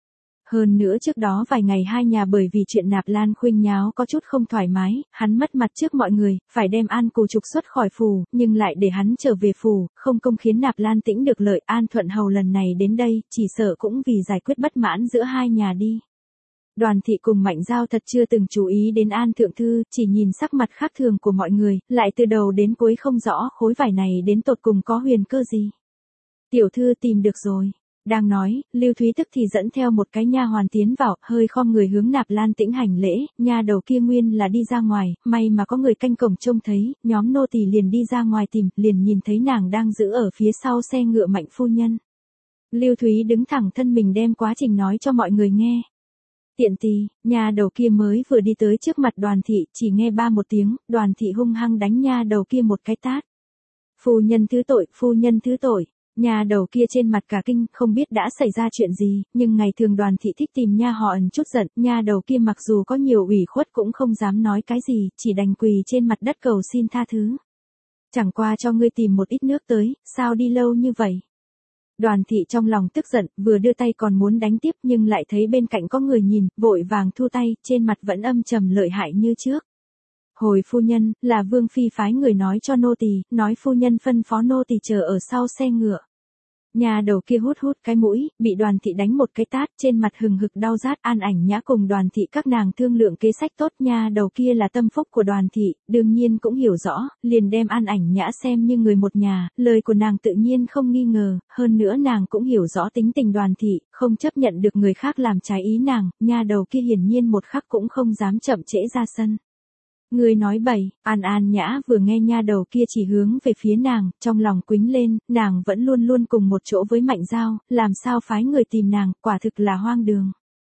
[SPEAKER 1] Hơn nữa trước đó vài ngày hai nhà bởi vì chuyện Nạp Lan Khuynh nháo có chút không thoải mái, hắn mất mặt trước mọi người, phải đem An Cù trục xuất khỏi phủ, nhưng lại để hắn trở về phủ, không công khiến Nạp Lan Tĩnh được lợi. An Thuận Hầu lần này đến đây, chỉ sợ cũng vì giải quyết bất mãn giữa hai nhà đi. Đoàn thị cùng Mạnh Giao thật chưa từng chú ý đến An Thượng Thư, chỉ nhìn sắc mặt khác thường của mọi người, lại từ đầu đến cuối không rõ khối vải này đến tột cùng có huyền cơ gì. Tiểu thư tìm được rồi. Đang nói, Lưu Thúy tức thì dẫn theo một cái nha hoàn tiến vào, hơi khom người hướng Nạp Lan Tĩnh hành lễ, nha đầu kia nguyên là đi ra ngoài, may mà có người canh cổng trông thấy, nhóm nô tỳ liền đi ra ngoài tìm, liền nhìn thấy nàng đang giữ ở phía sau xe ngựa Mạnh phu nhân. Lưu Thúy đứng thẳng thân mình đem quá trình nói cho mọi người nghe. Tiện tì, nha đầu kia mới vừa đi tới trước mặt Đoàn thị, chỉ nghe ba một tiếng, Đoàn thị hung hăng đánh nha đầu kia một cái tát. Phu nhân thứ tội, phu nhân thứ tội. Nhà đầu kia trên mặt cả kinh, không biết đã xảy ra chuyện gì, nhưng ngày thường Đoàn thị thích tìm nha họ ẩn chút giận, nha đầu kia mặc dù có nhiều ủy khuất cũng không dám nói cái gì, chỉ đành quỳ trên mặt đất cầu xin tha thứ. Chẳng qua cho ngươi tìm một ít nước tới, sao đi lâu như vậy? Đoàn thị trong lòng tức giận, vừa đưa tay còn muốn đánh tiếp nhưng lại thấy bên cạnh có người nhìn, vội vàng thu tay, trên mặt vẫn âm trầm lợi hại như trước. Hồi phu nhân, là Vương Phi phái người nói cho nô tỳ, nói phu nhân phân phó nô tỳ chờ ở sau xe ngựa. Nhà đầu kia hút hút cái mũi, bị Đoàn thị đánh một cái tát, trên mặt hừng hực đau rát. An Ảnh Nhã cùng Đoàn thị các nàng thương lượng kế sách tốt, nha đầu kia là tâm phúc của Đoàn thị, đương nhiên cũng hiểu rõ, liền đem An Ảnh Nhã xem như người một nhà, lời của nàng tự nhiên không nghi ngờ, hơn nữa nàng cũng hiểu rõ tính tình Đoàn thị, không chấp nhận được người khác làm trái ý nàng, nha đầu kia hiển nhiên một khắc cũng không dám chậm trễ ra sân. Người nói bậy, An An Nhã vừa nghe nha đầu kia chỉ hướng về phía nàng, trong lòng quính lên, nàng vẫn luôn luôn cùng một chỗ với Mạnh Giao, làm sao phái người tìm nàng, quả thực là hoang đường.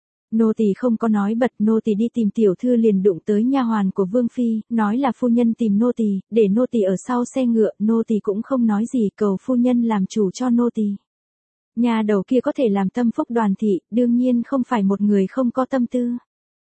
[SPEAKER 1] Nô tỳ không có nói bật, nô tỳ đi tìm tiểu thư liền đụng tới nha hoàn của Vương Phi, nói là phu nhân tìm nô tỳ, để nô tỳ ở sau xe ngựa, nô tỳ cũng không nói gì, cầu phu nhân làm chủ cho nô tỳ. Nhà đầu kia có thể làm tâm phúc Đoàn thị, đương nhiên không phải một người không có tâm tư.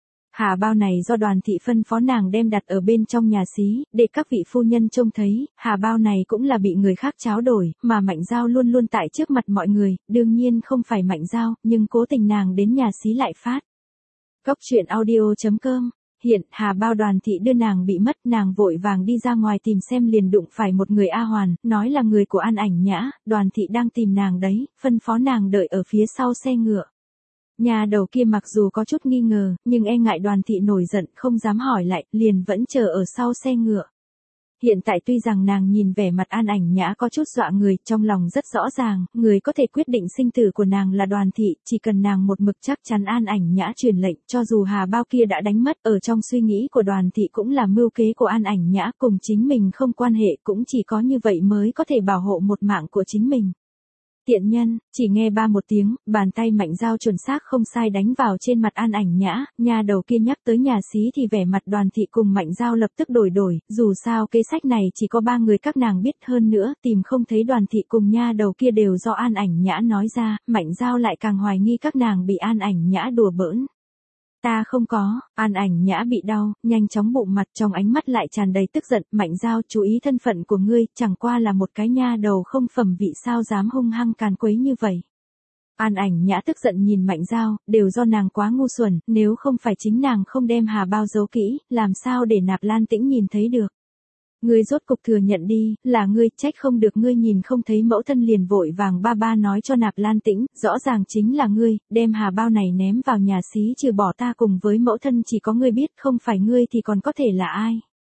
[SPEAKER 1] Hà bao này do Đoàn thị phân phó nàng đem đặt ở bên trong nhà xí, để các vị phu nhân trông thấy, hà bao này cũng là bị người khác tráo đổi, mà Mạnh Giao luôn luôn tại trước mặt mọi người, đương nhiên không phải Mạnh Giao, nhưng cố tình nàng đến nhà xí lại phát. Cóc truyện audio chấm com, hiện, hà bao Đoàn thị đưa nàng bị mất, nàng vội vàng đi ra ngoài tìm xem liền đụng phải một người A Hoàn, nói là người của An Ảnh Nhã, Đoàn thị đang tìm nàng đấy, phân phó nàng đợi ở phía sau xe ngựa. Nhà đầu kia mặc dù có chút nghi ngờ, nhưng e ngại Đoàn thị nổi giận, không dám hỏi lại, liền vẫn chờ ở sau xe ngựa. Hiện tại tuy rằng nàng nhìn vẻ mặt An Ảnh Nhã có chút dọa người, trong lòng rất rõ ràng, người có thể quyết định sinh tử của nàng là Đoàn thị, chỉ cần nàng một mực chắc chắn An Ảnh Nhã truyền lệnh, cho dù hà bao kia đã đánh mất, ở trong suy nghĩ của Đoàn thị cũng là mưu kế của An Ảnh Nhã, cùng chính mình không quan hệ, cũng chỉ có như vậy mới có thể bảo hộ một mạng của chính mình. Tiện nhân, chỉ nghe ba một tiếng, bàn tay Mạnh Giao chuẩn xác không sai đánh vào trên mặt An Ảnh Nhã, nhà đầu kia nhắc tới nhà xí thì vẻ mặt Đoàn thị cùng Mạnh Giao lập tức đổi đổi, dù sao kế sách này chỉ có ba người các nàng biết, hơn nữa, tìm không thấy Đoàn thị cùng nha đầu kia đều do An Ảnh Nhã nói ra, Mạnh Giao lại càng hoài nghi các nàng bị An Ảnh Nhã đùa bỡn. Ta không có, An Ảnh Nhã bị đau, nhanh chóng bụng mặt, trong ánh mắt lại tràn đầy tức giận, Mạnh Giao chú ý thân phận của ngươi, chẳng qua là một cái nha đầu không phẩm vị sao dám hung hăng càn quấy như vậy. An Ảnh Nhã tức giận nhìn Mạnh Giao, đều do nàng quá ngu xuẩn, nếu không phải chính nàng không đem hà bao giấu kỹ, làm sao để Nạp Lan Tĩnh nhìn thấy được. Ngươi rốt cục thừa nhận đi, là ngươi, trách không được ngươi nhìn không thấy mẫu thân liền vội vàng ba ba nói cho Nạp Lan Tĩnh, rõ ràng chính là ngươi, đem hà bao này ném vào nhà xí trừ bỏ ta cùng với mẫu thân chỉ có ngươi biết, không phải ngươi thì còn có thể là ai.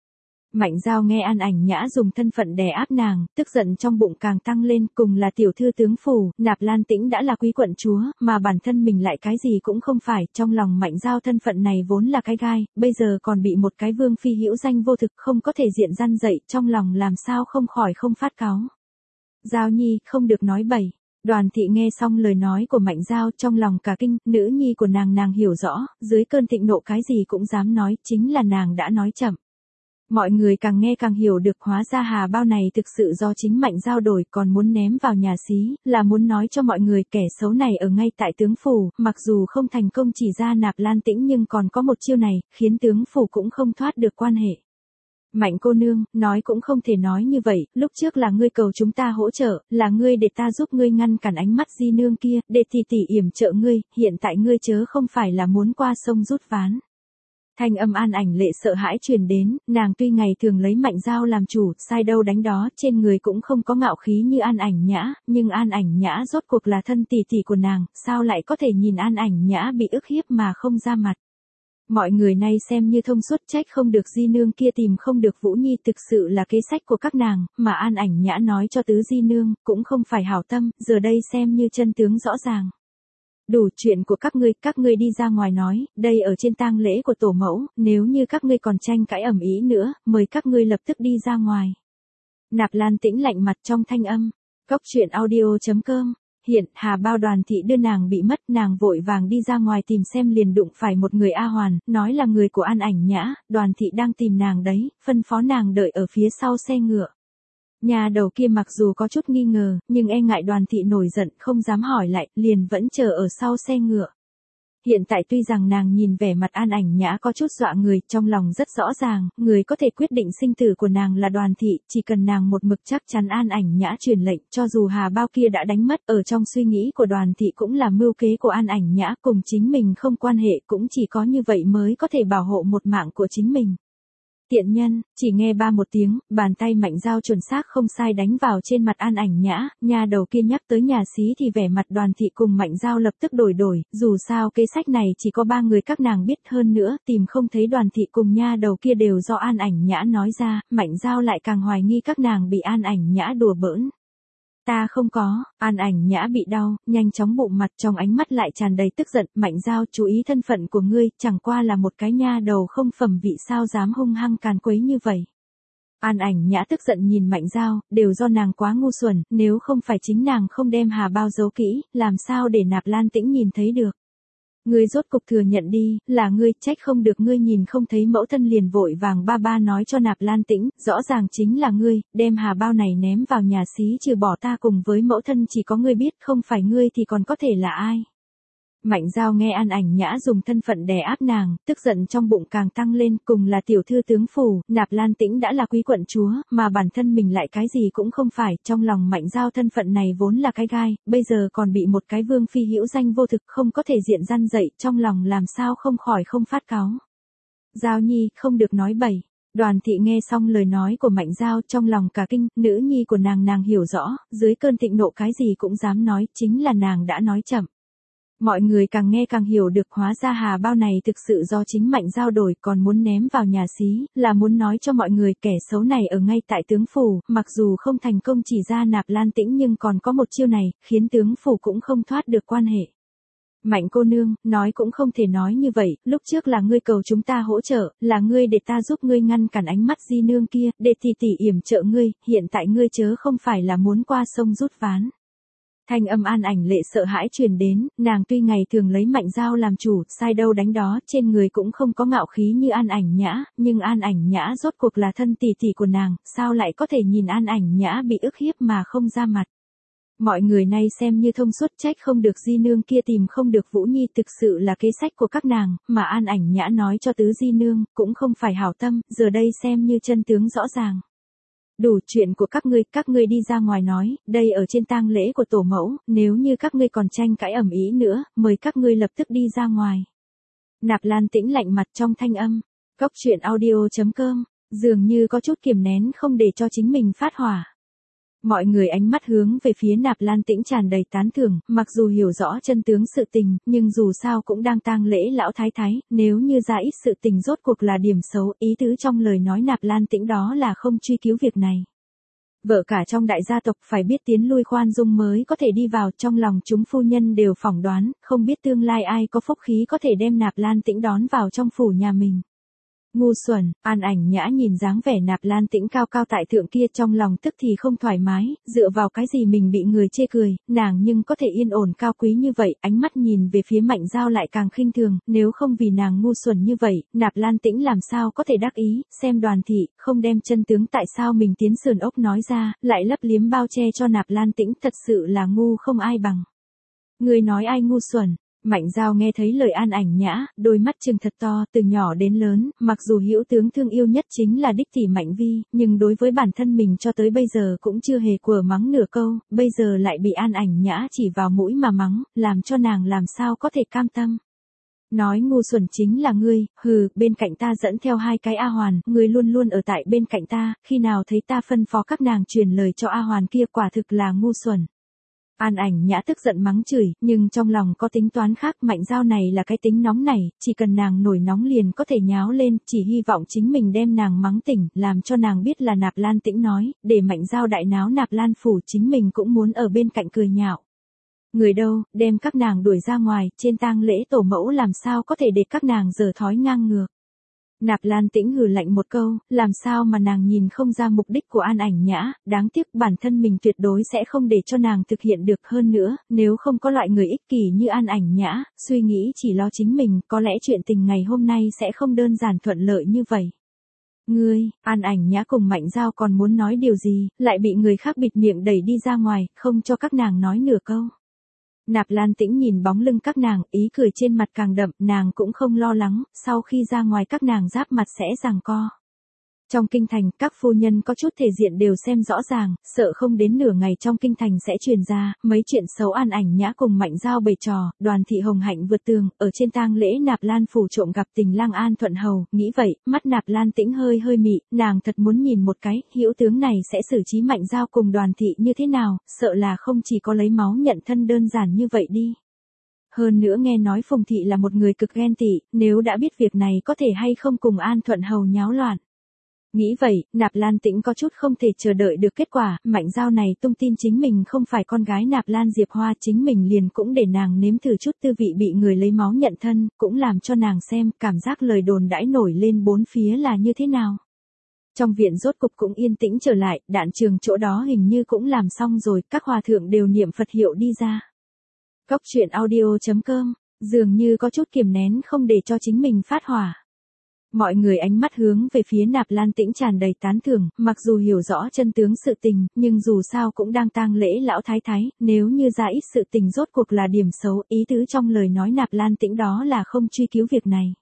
[SPEAKER 1] Mạnh Giao nghe An Ảnh Nhã dùng thân phận đè áp nàng, tức giận trong bụng càng tăng lên, cùng là tiểu thư tướng phủ, Nạp Lan Tĩnh đã là quý quận chúa, mà bản thân mình lại cái gì cũng không phải, trong lòng Mạnh Giao thân phận này vốn là cái gai, bây giờ còn bị một cái vương phi hữu danh vô thực không có thể diện răn dậy, trong lòng làm sao không khỏi không phát cáu. Giao nhi, không được nói bậy. Đoàn thị nghe xong lời nói của Mạnh Giao trong lòng cả kinh, nữ nhi của nàng nàng hiểu rõ, dưới cơn thịnh nộ cái gì cũng dám nói, chính là nàng đã nói chậm. Mọi người càng nghe càng hiểu được hóa ra hà bao này thực sự do chính Mạnh Giao đổi còn muốn ném vào nhà xí, là muốn nói cho mọi người kẻ xấu này ở ngay tại tướng phủ, mặc dù không thành công chỉ ra Nạp Lan Tĩnh nhưng còn có một chiêu này, khiến tướng phủ cũng không thoát được quan hệ. Mạnh cô nương, nói cũng không thể nói như vậy, lúc trước là ngươi cầu chúng ta hỗ trợ, là ngươi để ta giúp ngươi ngăn cản ánh mắt di nương kia, để tỷ tỷ yểm trợ ngươi, hiện tại ngươi chớ không phải là muốn qua sông rút ván. Thanh âm An Ảnh Lệ sợ hãi truyền đến, nàng tuy ngày thường lấy Mạnh Giao làm chủ, sai đâu đánh đó, trên người cũng không có ngạo khí như An Ảnh Nhã, nhưng An Ảnh Nhã rốt cuộc là thân tỷ tỷ của nàng, sao lại có thể nhìn An Ảnh Nhã bị ức hiếp mà không ra mặt. Mọi người nay xem như thông suốt, trách không được di nương kia tìm không được Vũ Nhi, thực sự là kế sách của các nàng, mà An Ảnh Nhã nói cho tứ di nương, cũng không phải hảo tâm, giờ đây xem như chân tướng rõ ràng. Đủ chuyện của các ngươi, các ngươi đi ra ngoài nói, đây ở trên tang lễ của tổ mẫu, nếu như các ngươi còn tranh cãi ầm ĩ nữa, mời các ngươi lập tức đi ra ngoài. Nạp Lan Tĩnh lạnh mặt trong thanh âm. Cốc truyện audio chấm com. Hiện, Hà Bao Đoàn thị đưa nàng bị mất, nàng vội vàng đi ra ngoài tìm xem liền đụng phải một người A Hoàn, nói là người của An Ảnh Nhã, Đoàn thị đang tìm nàng đấy, phân phó nàng đợi ở phía sau xe ngựa. Nhà đầu kia mặc dù có chút nghi ngờ, nhưng e ngại Đoàn thị nổi giận, không dám hỏi lại, liền vẫn chờ ở sau xe ngựa. Hiện tại tuy rằng nàng nhìn vẻ mặt An Ảnh Nhã có chút dọa người, trong lòng rất rõ ràng, người có thể quyết định sinh tử của nàng là Đoàn thị, chỉ cần nàng một mực chắc chắn An Ảnh Nhã truyền lệnh, cho dù Hà Bao kia đã đánh mất, ở trong suy nghĩ của Đoàn thị cũng là mưu kế của An Ảnh Nhã, cùng chính mình không quan hệ, cũng chỉ có như vậy mới có thể bảo hộ một mạng của chính mình. Tiện nhân, chỉ nghe ba một tiếng, bàn tay Mạnh Giao chuẩn xác không sai đánh vào trên mặt An Ảnh Nhã, nhà đầu kia nhắc tới nhà xí thì vẻ mặt Đoàn thị cùng Mạnh Giao lập tức đổi đổi, dù sao kế sách này chỉ có ba người các nàng biết, hơn nữa, tìm không thấy Đoàn thị cùng nha đầu kia đều do An Ảnh Nhã nói ra, Mạnh Giao lại càng hoài nghi các nàng bị An Ảnh Nhã đùa bỡn. Ta không có, An Ảnh Nhã bị đau, nhanh chóng bụng mặt, trong ánh mắt lại tràn đầy tức giận, Mạnh Giao chú ý thân phận của ngươi, chẳng qua là một cái nha đầu không phẩm vị sao dám hung hăng càn quấy như vậy. An Ảnh Nhã tức giận nhìn Mạnh Giao, đều do nàng quá ngu xuẩn, nếu không phải chính nàng không đem Hà Bao giấu kỹ, làm sao để Nạp Lan Tĩnh nhìn thấy được. Ngươi rốt cục thừa nhận đi, là ngươi, trách không được ngươi nhìn không thấy mẫu thân liền vội vàng ba ba nói cho Nạp Lan Tĩnh, rõ ràng chính là ngươi, đem Hà Bao này ném vào nhà xí trừ bỏ ta cùng với mẫu thân chỉ có ngươi biết, không phải ngươi thì còn có thể là ai. Mạnh Giao nghe An Ảnh Nhã dùng thân phận đè áp nàng, tức giận trong bụng càng tăng lên, cùng là tiểu thư tướng phủ, Nạp Lan Tĩnh đã là quý quận chúa, mà bản thân mình lại cái gì cũng không phải, trong lòng Mạnh Giao thân phận này vốn là cái gai, bây giờ còn bị một cái vương phi hữu danh vô thực không có thể diện răn dậy, trong lòng làm sao không khỏi không phát cáu. Giao nhi, không được nói bậy. Đoàn thị nghe xong lời nói của Mạnh Giao trong lòng cả kinh, nữ nhi của nàng nàng hiểu rõ, dưới cơn thịnh nộ cái gì cũng dám nói, chính là nàng đã nói chậm. Mọi người càng nghe càng hiểu được hóa ra Hà Bao này thực sự do chính Mạnh Giao đổi còn muốn ném vào nhà xí, là muốn nói cho mọi người kẻ xấu này ở ngay tại tướng phủ, mặc dù không thành công chỉ ra Nạp Lan Tĩnh nhưng còn có một chiêu này, khiến tướng phủ cũng không thoát được quan hệ. Mạnh cô nương, nói cũng không thể nói như vậy, lúc trước là ngươi cầu chúng ta hỗ trợ, là ngươi để ta giúp ngươi ngăn cản ánh mắt di nương kia, để tỷ tỷ yểm trợ ngươi, hiện tại ngươi chớ không phải là muốn qua sông rút ván. Thanh âm An Ảnh Lệ sợ hãi truyền đến, nàng tuy ngày thường lấy Mạnh Giao làm chủ, sai đâu đánh đó, trên người cũng không có ngạo khí như An Ảnh Nhã, nhưng An Ảnh Nhã rốt cuộc là thân tỷ tỷ của nàng, sao lại có thể nhìn An Ảnh Nhã bị ức hiếp mà không ra mặt. Mọi người nay xem như thông suốt, trách không được di nương kia tìm không được Vũ Nhi, thực sự là kế sách của các nàng, mà An Ảnh Nhã nói cho tứ di nương, cũng không phải hảo tâm, giờ đây xem như chân tướng rõ ràng. Đủ chuyện của các ngươi, các ngươi đi ra ngoài nói, đây ở trên tang lễ của tổ mẫu, nếu như các ngươi còn tranh cãi ầm ĩ nữa, mời các ngươi lập tức đi ra ngoài. Nạp Lan Tĩnh lạnh mặt trong thanh âm. Cốc truyện audio chấm com, dường như có chút kiềm nén không để cho chính mình phát hỏa. Mọi người ánh mắt hướng về phía Nạp Lan Tĩnh tràn đầy tán thưởng, mặc dù hiểu rõ chân tướng sự tình, nhưng dù sao cũng đang tang lễ lão thái thái, nếu như ra ít sự tình rốt cuộc là điểm xấu, ý tứ trong lời nói Nạp Lan Tĩnh đó là không truy cứu việc này. Vợ cả trong đại gia tộc phải biết tiến lui khoan dung mới có thể đi vào, trong lòng chúng phu nhân đều phỏng đoán, không biết tương lai ai có phúc khí có thể đem Nạp Lan Tĩnh đón vào trong phủ nhà mình. Ngu xuẩn, An Ảnh Nhã nhìn dáng vẻ Nạp Lan Tĩnh cao cao tại thượng kia trong lòng tức thì không thoải mái, dựa vào cái gì mình bị người chê cười, nàng nhưng có thể yên ổn cao quý như vậy, ánh mắt nhìn về phía Mạnh Giao lại càng khinh thường, nếu không vì nàng ngu xuẩn như vậy, Nạp Lan Tĩnh làm sao có thể đắc ý, xem Đoàn thị, không đem chân tướng tại sao mình tiến sườn ốc nói ra, lại lấp liếm bao che cho Nạp Lan Tĩnh, thật sự là ngu không ai bằng. Người nói ai ngu xuẩn? Mạnh Giao nghe thấy lời An Ảnh Nhã, đôi mắt trừng thật to, từ nhỏ đến lớn, mặc dù hữu tướng thương yêu nhất chính là đích tỷ Mạnh Vi, nhưng đối với bản thân mình cho tới bây giờ cũng chưa hề quở mắng nửa câu, bây giờ lại bị An Ảnh Nhã chỉ vào mũi mà mắng, làm cho nàng làm sao có thể cam tâm. Nói ngu xuẩn chính là ngươi, hừ, bên cạnh ta dẫn theo hai cái A Hoàn, ngươi luôn luôn ở tại bên cạnh ta, khi nào thấy ta phân phó các nàng truyền lời cho A Hoàn kia quả thực là ngu xuẩn. An Ảnh Nhã tức giận mắng chửi, nhưng trong lòng có tính toán khác, Mạnh Giao này là cái tính nóng này, chỉ cần nàng nổi nóng liền có thể nháo lên, chỉ hy vọng chính mình đem nàng mắng tỉnh, làm cho nàng biết là Nạp Lan Tĩnh nói, để Mạnh Giao đại náo Nạp Lan phủ chính mình cũng muốn ở bên cạnh cười nhạo. Người đâu, đem các nàng đuổi ra ngoài, trên tang lễ tổ mẫu làm sao có thể để các nàng giở thói ngang ngược. Nạp Lan Tĩnh hừ lạnh một câu, làm sao mà nàng nhìn không ra mục đích của An Ảnh Nhã, đáng tiếc bản thân mình tuyệt đối sẽ không để cho nàng thực hiện được, hơn nữa, nếu không có loại người ích kỷ như An Ảnh Nhã, suy nghĩ chỉ lo chính mình, có lẽ chuyện tình ngày hôm nay sẽ không đơn giản thuận lợi như vậy. Ngươi, An Ảnh Nhã cùng Mạnh Giao còn muốn nói điều gì, lại bị người khác bịt miệng đẩy đi ra ngoài, không cho các nàng nói nửa câu. Nạp Lan Tĩnh nhìn bóng lưng các nàng, ý cười trên mặt càng đậm, nàng cũng không lo lắng, sau khi ra ngoài các nàng giáp mặt sẽ giằng co. Trong kinh thành, các phu nhân có chút thể diện đều xem rõ ràng, sợ không đến nửa ngày trong kinh thành sẽ truyền ra, mấy chuyện xấu An Ảnh Nhã cùng Mạnh Giao bày trò, Đoàn thị hồng hạnh vượt tường, ở trên tang lễ Nạp Lan phủ trộm gặp tình lang An Thuận Hầu, nghĩ vậy, mắt Nạp Lan Tĩnh hơi hơi mị, nàng thật muốn nhìn một cái, hữu tướng này sẽ xử trí Mạnh Giao cùng Đoàn thị như thế nào, sợ là không chỉ có lấy máu nhận thân đơn giản như vậy đi. Hơn nữa nghe nói Phùng thị là một người cực ghen tị, nếu đã biết việc này có thể hay không cùng An Thuận Hầu nháo loạn. Nghĩ vậy, Nạp Lan Tĩnh có chút không thể chờ đợi được kết quả, Mạnh Giao này tung tin chính mình không phải con gái Nạp Lan Diệp Hoa, chính mình liền cũng để nàng nếm thử chút tư vị bị người lấy máu nhận thân, cũng làm cho nàng xem cảm giác lời đồn đãi nổi lên bốn phía là như thế nào. Trong viện rốt cục cũng yên tĩnh trở lại, đạn trường chỗ đó hình như cũng làm xong rồi, các hòa thượng đều niệm Phật hiệu đi ra. Cóc truyện audio chấm com, dường như có chút kiềm nén không để cho chính mình phát hỏa. Mọi người ánh mắt hướng về phía Nạp Lan Tĩnh tràn đầy tán thưởng, mặc dù hiểu rõ chân tướng sự tình, nhưng dù sao cũng đang tang lễ lão thái thái, nếu như ra ít sự tình rốt cuộc là điểm xấu, ý tứ trong lời nói Nạp Lan Tĩnh đó là không truy cứu việc này.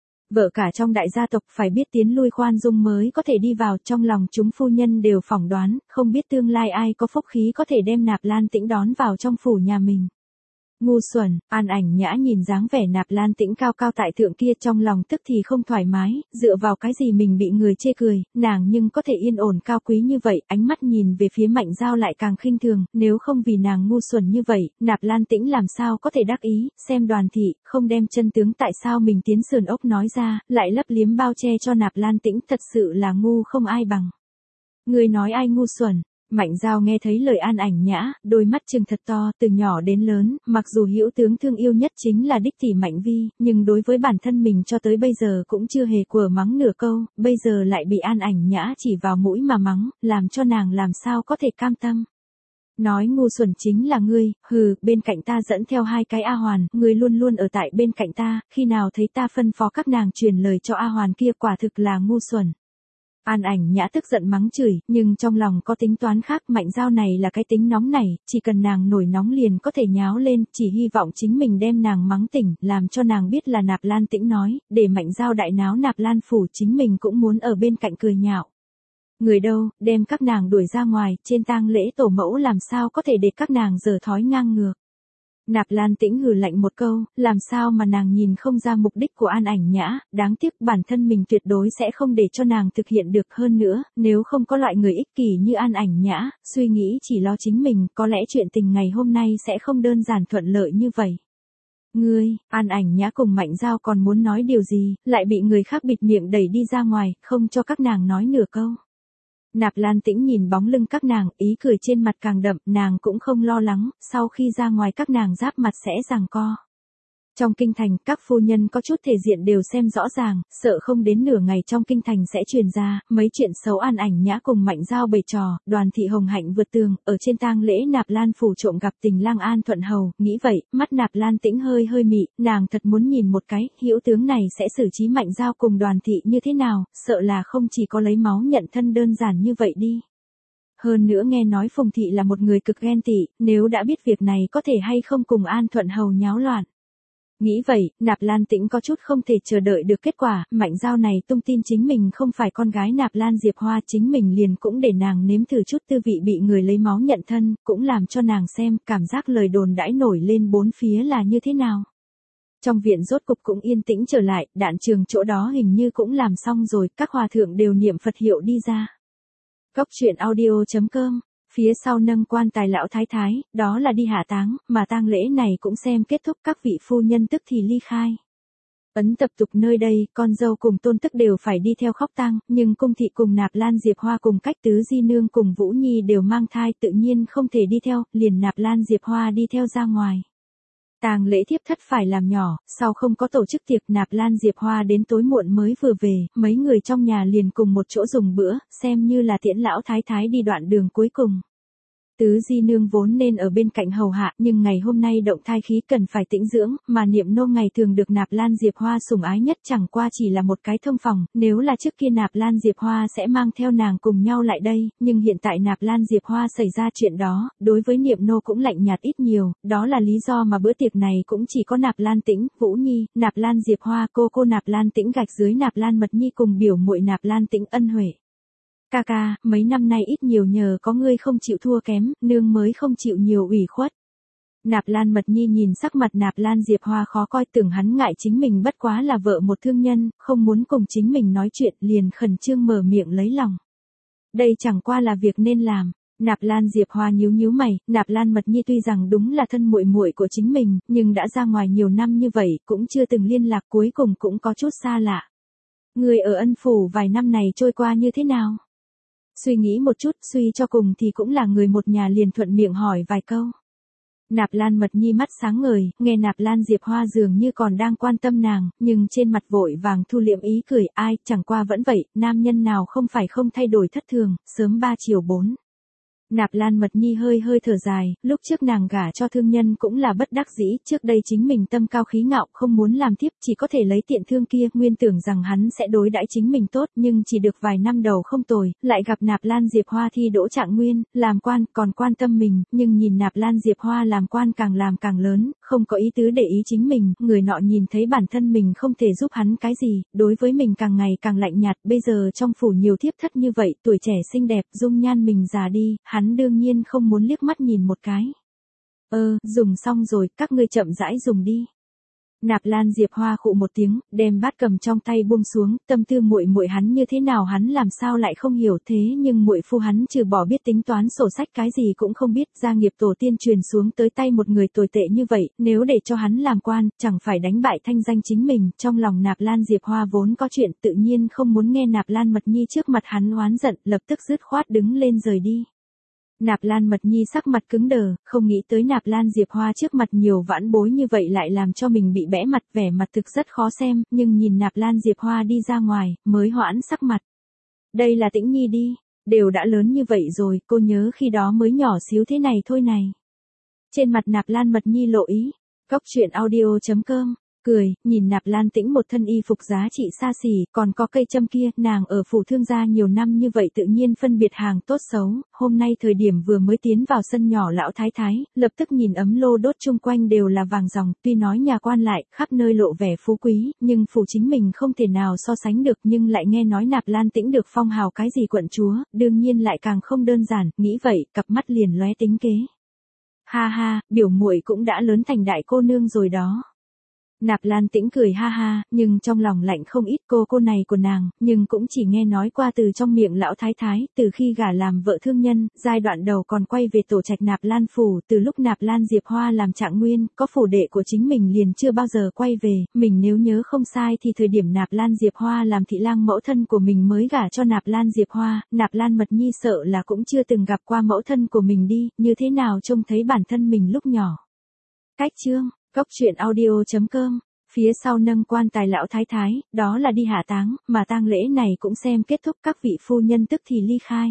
[SPEAKER 1] Vợ cả trong đại gia tộc phải biết tiến lui khoan dung mới có thể đi vào, trong lòng chúng phu nhân đều phỏng đoán, không biết tương lai ai có phúc khí có thể đem Nạp Lan Tĩnh đón vào trong phủ nhà mình. Ngu xuẩn, An Ảnh Nhã nhìn dáng vẻ Nạp Lan Tĩnh cao cao tại thượng kia trong lòng tức thì không thoải mái, dựa vào cái gì mình bị người chê cười, nàng nhưng có thể yên ổn cao quý như vậy, ánh mắt nhìn về phía Mạnh Giao lại càng khinh thường, nếu không vì nàng ngu xuẩn như vậy, Nạp Lan Tĩnh làm sao có thể đắc ý, xem Đoàn thị, không đem chân tướng tại sao mình tiến sườn ốc nói ra, lại lấp liếm bao che cho Nạp Lan Tĩnh, thật sự là ngu không ai bằng. Người nói ai ngu xuẩn? Mạnh Giao nghe thấy lời An Ảnh Nhã, đôi mắt trừng thật to, từ nhỏ đến lớn, mặc dù hữu tướng thương yêu nhất chính là đích tỷ Mạnh Vi, nhưng đối với bản thân mình cho tới bây giờ cũng chưa hề quở mắng nửa câu, bây giờ lại bị An Ảnh Nhã chỉ vào mũi mà mắng, làm cho nàng làm sao có thể cam tâm. Nói ngu xuẩn chính là ngươi, hừ, bên cạnh ta dẫn theo hai cái A Hoàn, ngươi luôn luôn ở tại bên cạnh ta, khi nào thấy ta phân phó các nàng truyền lời cho A Hoàn kia quả thực là ngu xuẩn. An Ảnh Nhã tức giận mắng chửi, nhưng trong lòng có tính toán khác, Mạnh Giao này là cái tính nóng này, chỉ cần nàng nổi nóng liền có thể nháo lên, chỉ hy vọng chính mình đem nàng mắng tỉnh, làm cho nàng biết là Nạp Lan Tĩnh nói, để Mạnh Giao đại náo Nạp Lan phủ chính mình cũng muốn ở bên cạnh cười nhạo. Người đâu, đem các nàng đuổi ra ngoài, trên tang lễ tổ mẫu làm sao có thể để các nàng giở thói ngang ngược. Nạp Lan Tĩnh hừ lạnh một câu, làm sao mà nàng nhìn không ra mục đích của An Ảnh Nhã, đáng tiếc bản thân mình tuyệt đối sẽ không để cho nàng thực hiện được hơn nữa, nếu không có loại người ích kỷ như An Ảnh Nhã, suy nghĩ chỉ lo chính mình, có lẽ chuyện tình ngày hôm nay sẽ không đơn giản thuận lợi như vậy. Ngươi, An Ảnh Nhã cùng Mạnh Giao còn muốn nói điều gì, lại bị người khác bịt miệng đẩy đi ra ngoài, không cho các nàng nói nửa câu. Nạp Lan Tĩnh nhìn bóng lưng các nàng, ý cười trên mặt càng đậm, nàng cũng không lo lắng, sau khi ra ngoài các nàng giáp mặt sẽ giằng co. Trong kinh thành, các phu nhân có chút thể diện đều xem rõ ràng, sợ không đến nửa ngày trong kinh thành sẽ truyền ra, mấy chuyện xấu An Ảnh Nhã cùng Mạnh Giao bày trò, Đoàn thị hồng hạnh vượt tường, ở trên tang lễ Nạp Lan phủ trộm gặp tình lang An Thuận Hầu, nghĩ vậy, mắt Nạp Lan Tĩnh hơi hơi mị, nàng thật muốn nhìn một cái, hữu tướng này sẽ xử trí Mạnh Giao cùng Đoàn thị như thế nào, sợ là không chỉ có lấy máu nhận thân đơn giản như vậy đi. Hơn nữa nghe nói Phùng thị là một người cực ghen tị, nếu đã biết việc này có thể hay không cùng An Thuận Hầu nháo loạn. Nghĩ vậy, Nạp Lan Tĩnh có chút không thể chờ đợi được kết quả, Mạnh Giao này tung tin chính mình không phải con gái Nạp Lan Diệp Hoa, chính mình liền cũng để nàng nếm thử chút tư vị bị người lấy máu nhận thân, cũng làm cho nàng xem cảm giác lời đồn đãi nổi lên bốn phía là như thế nào. Trong viện rốt cục cũng yên tĩnh trở lại, đạn trường chỗ đó hình như cũng làm xong rồi, các hòa thượng đều niệm Phật hiệu đi ra. Góc truyện audio chấm com. Phía sau nâng quan tài lão thái thái, đó là đi hạ táng, mà tang lễ này cũng xem kết thúc, các vị phu nhân tức thì ly khai. Ấn tập tục nơi đây, con dâu cùng tôn tức đều phải đi theo khóc tang, nhưng cung thị cùng Nạp Lan Diệp Hoa cùng Cách Tứ Di Nương cùng Vũ Nhi đều mang thai, tự nhiên không thể đi theo, liền Nạp Lan Diệp Hoa đi theo ra ngoài. Tang lễ thiếp thất phải làm nhỏ, sau không có tổ chức tiệc, Nạp Lan Diệp Hoa đến tối muộn mới vừa về, mấy người trong nhà liền cùng một chỗ dùng bữa, xem như là tiễn lão thái thái đi đoạn đường cuối cùng. Tứ Di Nương vốn nên ở bên cạnh hầu hạ, nhưng ngày hôm nay động thai khí cần phải tĩnh dưỡng, mà Niệm Nô ngày thường được Nạp Lan Diệp Hoa sủng ái nhất chẳng qua chỉ là một cái thông phòng, nếu là trước kia Nạp Lan Diệp Hoa sẽ mang theo nàng cùng nhau lại đây, nhưng hiện tại Nạp Lan Diệp Hoa xảy ra chuyện đó, đối với Niệm Nô cũng lạnh nhạt ít nhiều, đó là lý do mà bữa tiệc này cũng chỉ có Nạp Lan Tĩnh, Vũ Nhi, Nạp Lan Diệp Hoa, cô cô Nạp Lan Tĩnh gạch dưới Nạp Lan Mật Nhi cùng biểu muội Nạp Lan Tĩnh Ân Huệ. Ca ca, mấy năm nay ít nhiều nhờ có ngươi không chịu thua kém, nương mới không chịu nhiều ủy khuất. Nạp Lan Mật Nhi nhìn sắc mặt Nạp Lan Diệp Hoa khó coi, tưởng hắn ngại chính mình bất quá là vợ một thương nhân, không muốn cùng chính mình nói chuyện, liền khẩn trương mở miệng lấy lòng. Đây chẳng qua là việc nên làm. Nạp Lan Diệp Hoa nhíu nhíu mày, Nạp Lan Mật Nhi tuy rằng đúng là thân muội muội của chính mình, nhưng đã ra ngoài nhiều năm như vậy, cũng chưa từng liên lạc, cuối cùng cũng có chút xa lạ. Người ở Ân phủ vài năm này trôi qua như thế nào? Suy nghĩ một chút, suy cho cùng thì cũng là người một nhà, liền thuận miệng hỏi vài câu. Nạp Lan Mật Nhi mắt sáng ngời, nghe Nạp Lan Diệp Hoa dường như còn đang quan tâm nàng, nhưng trên mặt vội vàng thu liệm ý cười, ai, chẳng qua vẫn vậy, nam nhân nào không phải không thay đổi thất thường, sớm ba chiều bốn. Nạp Lan Mật Nhi hơi hơi thở dài, lúc trước nàng gả cho thương nhân cũng là bất đắc dĩ, trước đây chính mình tâm cao khí ngạo không muốn làm tiếp, chỉ có thể lấy tiện thương kia, nguyên tưởng rằng hắn sẽ đối đãi chính mình tốt, nhưng chỉ được vài năm đầu không tồi, lại gặp Nạp Lan Diệp Hoa thi đỗ trạng nguyên, làm quan, còn quan tâm mình, nhưng nhìn Nạp Lan Diệp Hoa làm quan càng làm càng lớn, không có ý tứ để ý chính mình, người nọ nhìn thấy bản thân mình không thể giúp hắn cái gì, đối với mình càng ngày càng lạnh nhạt, bây giờ trong phủ nhiều thiếp thất như vậy, tuổi trẻ xinh đẹp, dung nhan mình già đi, hắn đương nhiên không muốn liếc mắt nhìn một cái. Ơ, dùng xong rồi, các ngươi chậm rãi dùng đi. Nạp Lan Diệp Hoa khụ một tiếng, đem bát cầm trong tay buông xuống, tâm tư muội muội hắn như thế nào hắn làm sao lại không hiểu, thế nhưng muội phu hắn trừ bỏ biết tính toán sổ sách cái gì cũng không biết, gia nghiệp tổ tiên truyền xuống tới tay một người tồi tệ như vậy, nếu để cho hắn làm quan, chẳng phải đánh bại thanh danh chính mình, trong lòng Nạp Lan Diệp Hoa vốn có chuyện, tự nhiên không muốn nghe Nạp Lan Mật Nhi trước mặt hắn oán giận, lập tức dứt khoát đứng lên rời đi. Nạp Lan Mật Nhi sắc mặt cứng đờ, không nghĩ tới Nạp Lan Diệp Hoa trước mặt nhiều vãn bối như vậy lại làm cho mình bị bẽ mặt, vẻ mặt thực rất khó xem, nhưng nhìn Nạp Lan Diệp Hoa đi ra ngoài, mới hoãn sắc mặt. Đây là Tĩnh Nhi đi, đều đã lớn như vậy rồi, cô nhớ khi đó mới nhỏ xíu thế này thôi này. Trên mặt Nạp Lan Mật Nhi lộ ý, góc truyện audio chấm com. Cười, nhìn Nạp Lan Tĩnh một thân y phục giá trị xa xỉ, còn có cây châm kia, nàng ở phủ thương gia nhiều năm như vậy tự nhiên phân biệt hàng tốt xấu, hôm nay thời điểm vừa mới tiến vào sân nhỏ lão thái thái, lập tức nhìn ấm lô đốt chung quanh đều là vàng ròng, tuy nói nhà quan lại, khắp nơi lộ vẻ phú quý, nhưng phủ chính mình không thể nào so sánh được, nhưng lại nghe nói Nạp Lan Tĩnh được phong hào cái gì quận chúa, đương nhiên lại càng không đơn giản, nghĩ vậy, cặp mắt liền lóe tính kế. Ha ha, biểu muội cũng đã lớn thành đại cô nương rồi đó. Nạp Lan Tĩnh cười ha ha, nhưng trong lòng lạnh không ít. Cô cô này của nàng, nhưng cũng chỉ nghe nói qua từ trong miệng lão thái thái, từ khi gả làm vợ thương nhân, giai đoạn đầu còn quay về tổ trạch Nạp Lan phủ, từ lúc Nạp Lan Diệp Hoa làm trạng nguyên, có phủ đệ của chính mình liền chưa bao giờ quay về, mình nếu nhớ không sai thì thời điểm Nạp Lan Diệp Hoa làm thị lang mẫu thân của mình mới gả cho Nạp Lan Diệp Hoa, Nạp Lan Mật Nhi sợ là cũng chưa từng gặp qua mẫu thân của mình đi, như thế nào trông thấy bản thân mình lúc nhỏ. Cách chương Cốc truyện audio chấm com. Phía sau nâng quan tài lão thái thái, đó là đi hạ táng, mà tang lễ này cũng xem kết thúc, các vị phu nhân tức thì ly khai.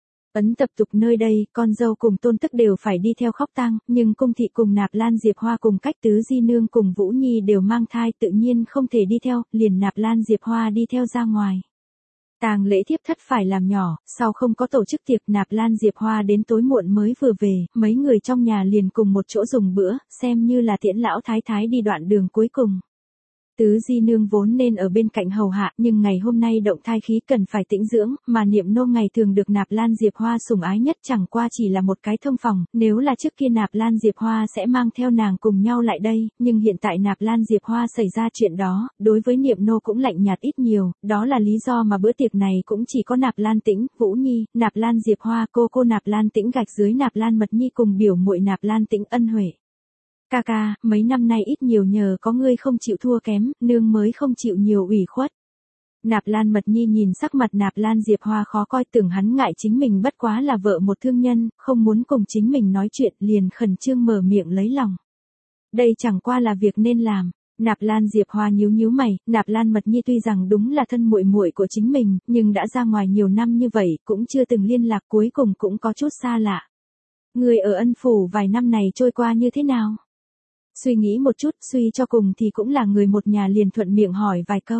[SPEAKER 1] Ấn tập tục nơi đây, con dâu cùng tôn tức đều phải đi theo khóc tang, nhưng cung thị cùng Nạp Lan Diệp Hoa cùng Cách Tứ Di Nương cùng Vũ Nhi đều mang thai, tự nhiên không thể đi theo, liền Nạp Lan Diệp Hoa đi theo ra ngoài. Tang lễ thiếp thất phải làm nhỏ, sau không có tổ chức tiệc, Nạp Lan Diệp Hoa đến tối muộn mới vừa về, mấy người trong nhà liền cùng một chỗ dùng bữa, xem như là tiễn lão thái thái đi đoạn đường cuối cùng. Tứ Di Nương vốn nên ở bên cạnh hầu hạ, nhưng ngày hôm nay động thai khí cần phải tĩnh dưỡng, mà Niệm Nô ngày thường được Nạp Lan Diệp Hoa sủng ái nhất chẳng qua chỉ là một cái thông phòng, nếu là trước kia Nạp Lan Diệp Hoa sẽ mang theo nàng cùng nhau lại đây, nhưng hiện tại Nạp Lan Diệp Hoa xảy ra chuyện đó, đối với Niệm Nô cũng lạnh nhạt ít nhiều, đó là lý do mà bữa tiệc này cũng chỉ có Nạp Lan Tĩnh, Vũ Nhi, Nạp Lan Diệp Hoa, cô cô Nạp Lan Tĩnh gạch dưới Nạp Lan Mật Nhi cùng biểu muội Nạp Lan Tĩnh Ân Huệ. Ca ca, mấy năm nay ít nhiều nhờ có ngươi không chịu thua kém, nương mới không chịu nhiều ủy khuất. Nạp Lan Mật Nhi nhìn sắc mặt Nạp Lan Diệp Hoa khó coi, tưởng hắn ngại chính mình bất quá là vợ một thương nhân, không muốn cùng chính mình nói chuyện, liền khẩn trương mở miệng lấy lòng. Đây chẳng qua là việc nên làm. Nạp Lan Diệp Hoa nhíu nhíu mày, Nạp Lan Mật Nhi tuy rằng đúng là thân muội muội của chính mình, nhưng đã ra ngoài nhiều năm như vậy, cũng chưa từng liên lạc, cuối cùng cũng có chút xa lạ. Người ở Ân phủ vài năm này trôi qua như thế nào? Suy nghĩ một chút, suy cho cùng thì cũng là người một nhà, liền thuận miệng hỏi vài câu.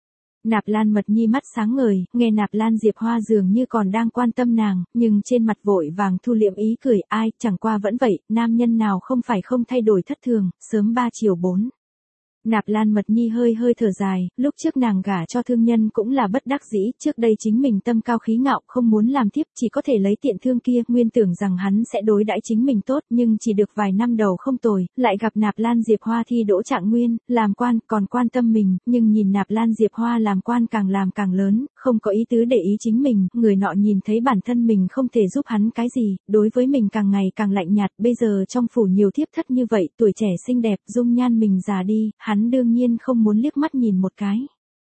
[SPEAKER 1] Nạp Lan Mật Nhi mắt sáng ngời, nghe Nạp Lan Diệp Hoa dường như còn đang quan tâm nàng, nhưng trên mặt vội vàng thu liễm ý cười, ai, chẳng qua vẫn vậy, nam nhân nào không phải không thay đổi thất thường, sớm ba chiều bốn. Nạp Lan Mật Nhi hơi hơi thở dài, lúc trước nàng gả cho thương nhân cũng là bất đắc dĩ, trước đây chính mình tâm cao khí ngạo không muốn làm thiếp, chỉ có thể lấy tiện thương kia, nguyên tưởng rằng hắn sẽ đối đãi chính mình tốt, nhưng chỉ được vài năm đầu không tồi, lại gặp Nạp Lan Diệp Hoa thi đỗ trạng nguyên, làm quan, còn quan tâm mình, nhưng nhìn Nạp Lan Diệp Hoa làm quan càng làm càng lớn, không có ý tứ để ý chính mình, người nọ nhìn thấy bản thân mình không thể giúp hắn cái gì, đối với mình càng ngày càng lạnh nhạt, bây giờ trong phủ nhiều thiếp thất như vậy, tuổi trẻ xinh đẹp, dung nhan mình già đi, hắn đương nhiên không muốn liếc mắt nhìn một cái.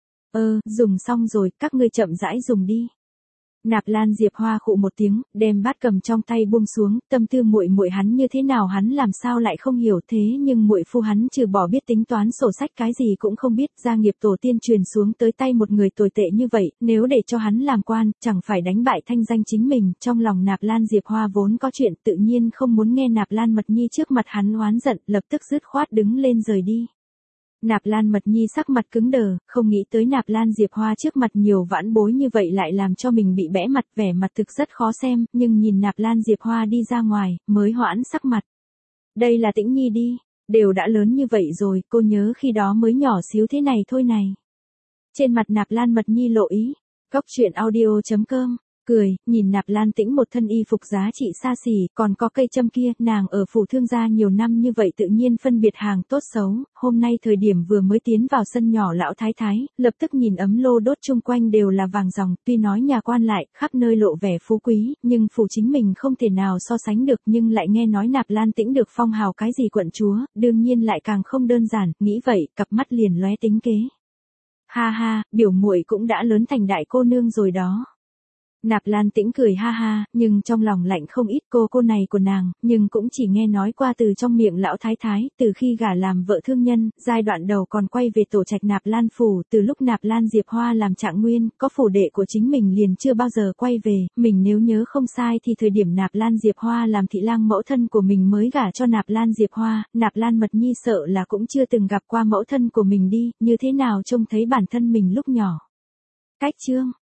[SPEAKER 1] Ơ, dùng xong rồi, các ngươi chậm rãi dùng đi. Nạp Lan Diệp Hoa khụ một tiếng, đem bát cầm trong tay buông xuống, tâm tư muội muội hắn như thế nào hắn làm sao lại không hiểu, thế nhưng muội phu hắn trừ bỏ biết tính toán sổ sách cái gì cũng không biết, gia nghiệp tổ tiên truyền xuống tới tay một người tồi tệ như vậy, nếu để cho hắn làm quan, chẳng phải đánh bại thanh danh chính mình, trong lòng Nạp Lan Diệp Hoa vốn có chuyện, tự nhiên không muốn nghe Nạp Lan Mật Nhi trước mặt hắn oán giận, lập tức dứt khoát đứng lên rời đi. Nạp Lan Mật Nhi sắc mặt cứng đờ, không nghĩ tới Nạp Lan Diệp Hoa trước mặt nhiều vãn bối như vậy lại làm cho mình bị bẽ mặt, vẻ mặt thực rất khó xem, nhưng nhìn Nạp Lan Diệp Hoa đi ra ngoài, mới hoãn sắc mặt. Đây là Tĩnh Nhi đi, đều đã lớn như vậy rồi, cô nhớ khi đó mới nhỏ xíu thế này thôi này. Trên mặt Nạp Lan Mật Nhi lộ ý, cốc truyện audio chấm com. Cười, nhìn Nạp Lan Tĩnh một thân y phục giá trị xa xỉ, còn có cây châm kia, nàng ở phủ thương gia nhiều năm như vậy tự nhiên phân biệt hàng tốt xấu, hôm nay thời điểm vừa mới tiến vào sân nhỏ lão thái thái, lập tức nhìn ấm lô đốt chung quanh đều là vàng ròng, tuy nói nhà quan lại, khắp nơi lộ vẻ phú quý, nhưng phủ chính mình không thể nào so sánh được, nhưng lại nghe nói Nạp Lan Tĩnh được phong hào cái gì quận chúa, đương nhiên lại càng không đơn giản, nghĩ vậy, cặp mắt liền lóe tính kế. Ha ha, biểu muội cũng đã lớn thành đại cô nương rồi đó. Nạp Lan Tĩnh cười ha ha, nhưng trong lòng lạnh không ít, cô cô này của nàng, nhưng cũng chỉ nghe nói qua từ trong miệng lão thái thái, từ khi gả làm vợ thương nhân, giai đoạn đầu còn quay về tổ trạch Nạp Lan phủ, từ lúc Nạp Lan Diệp Hoa làm trạng nguyên, có phủ đệ của chính mình liền chưa bao giờ quay về, mình nếu nhớ không sai thì thời điểm Nạp Lan Diệp Hoa làm thị lang mẫu thân của mình mới gả cho Nạp Lan Diệp Hoa, Nạp Lan Mật Nhi sợ là cũng chưa từng gặp qua mẫu thân của mình đi, như thế nào trông thấy bản thân mình lúc nhỏ. Cách chương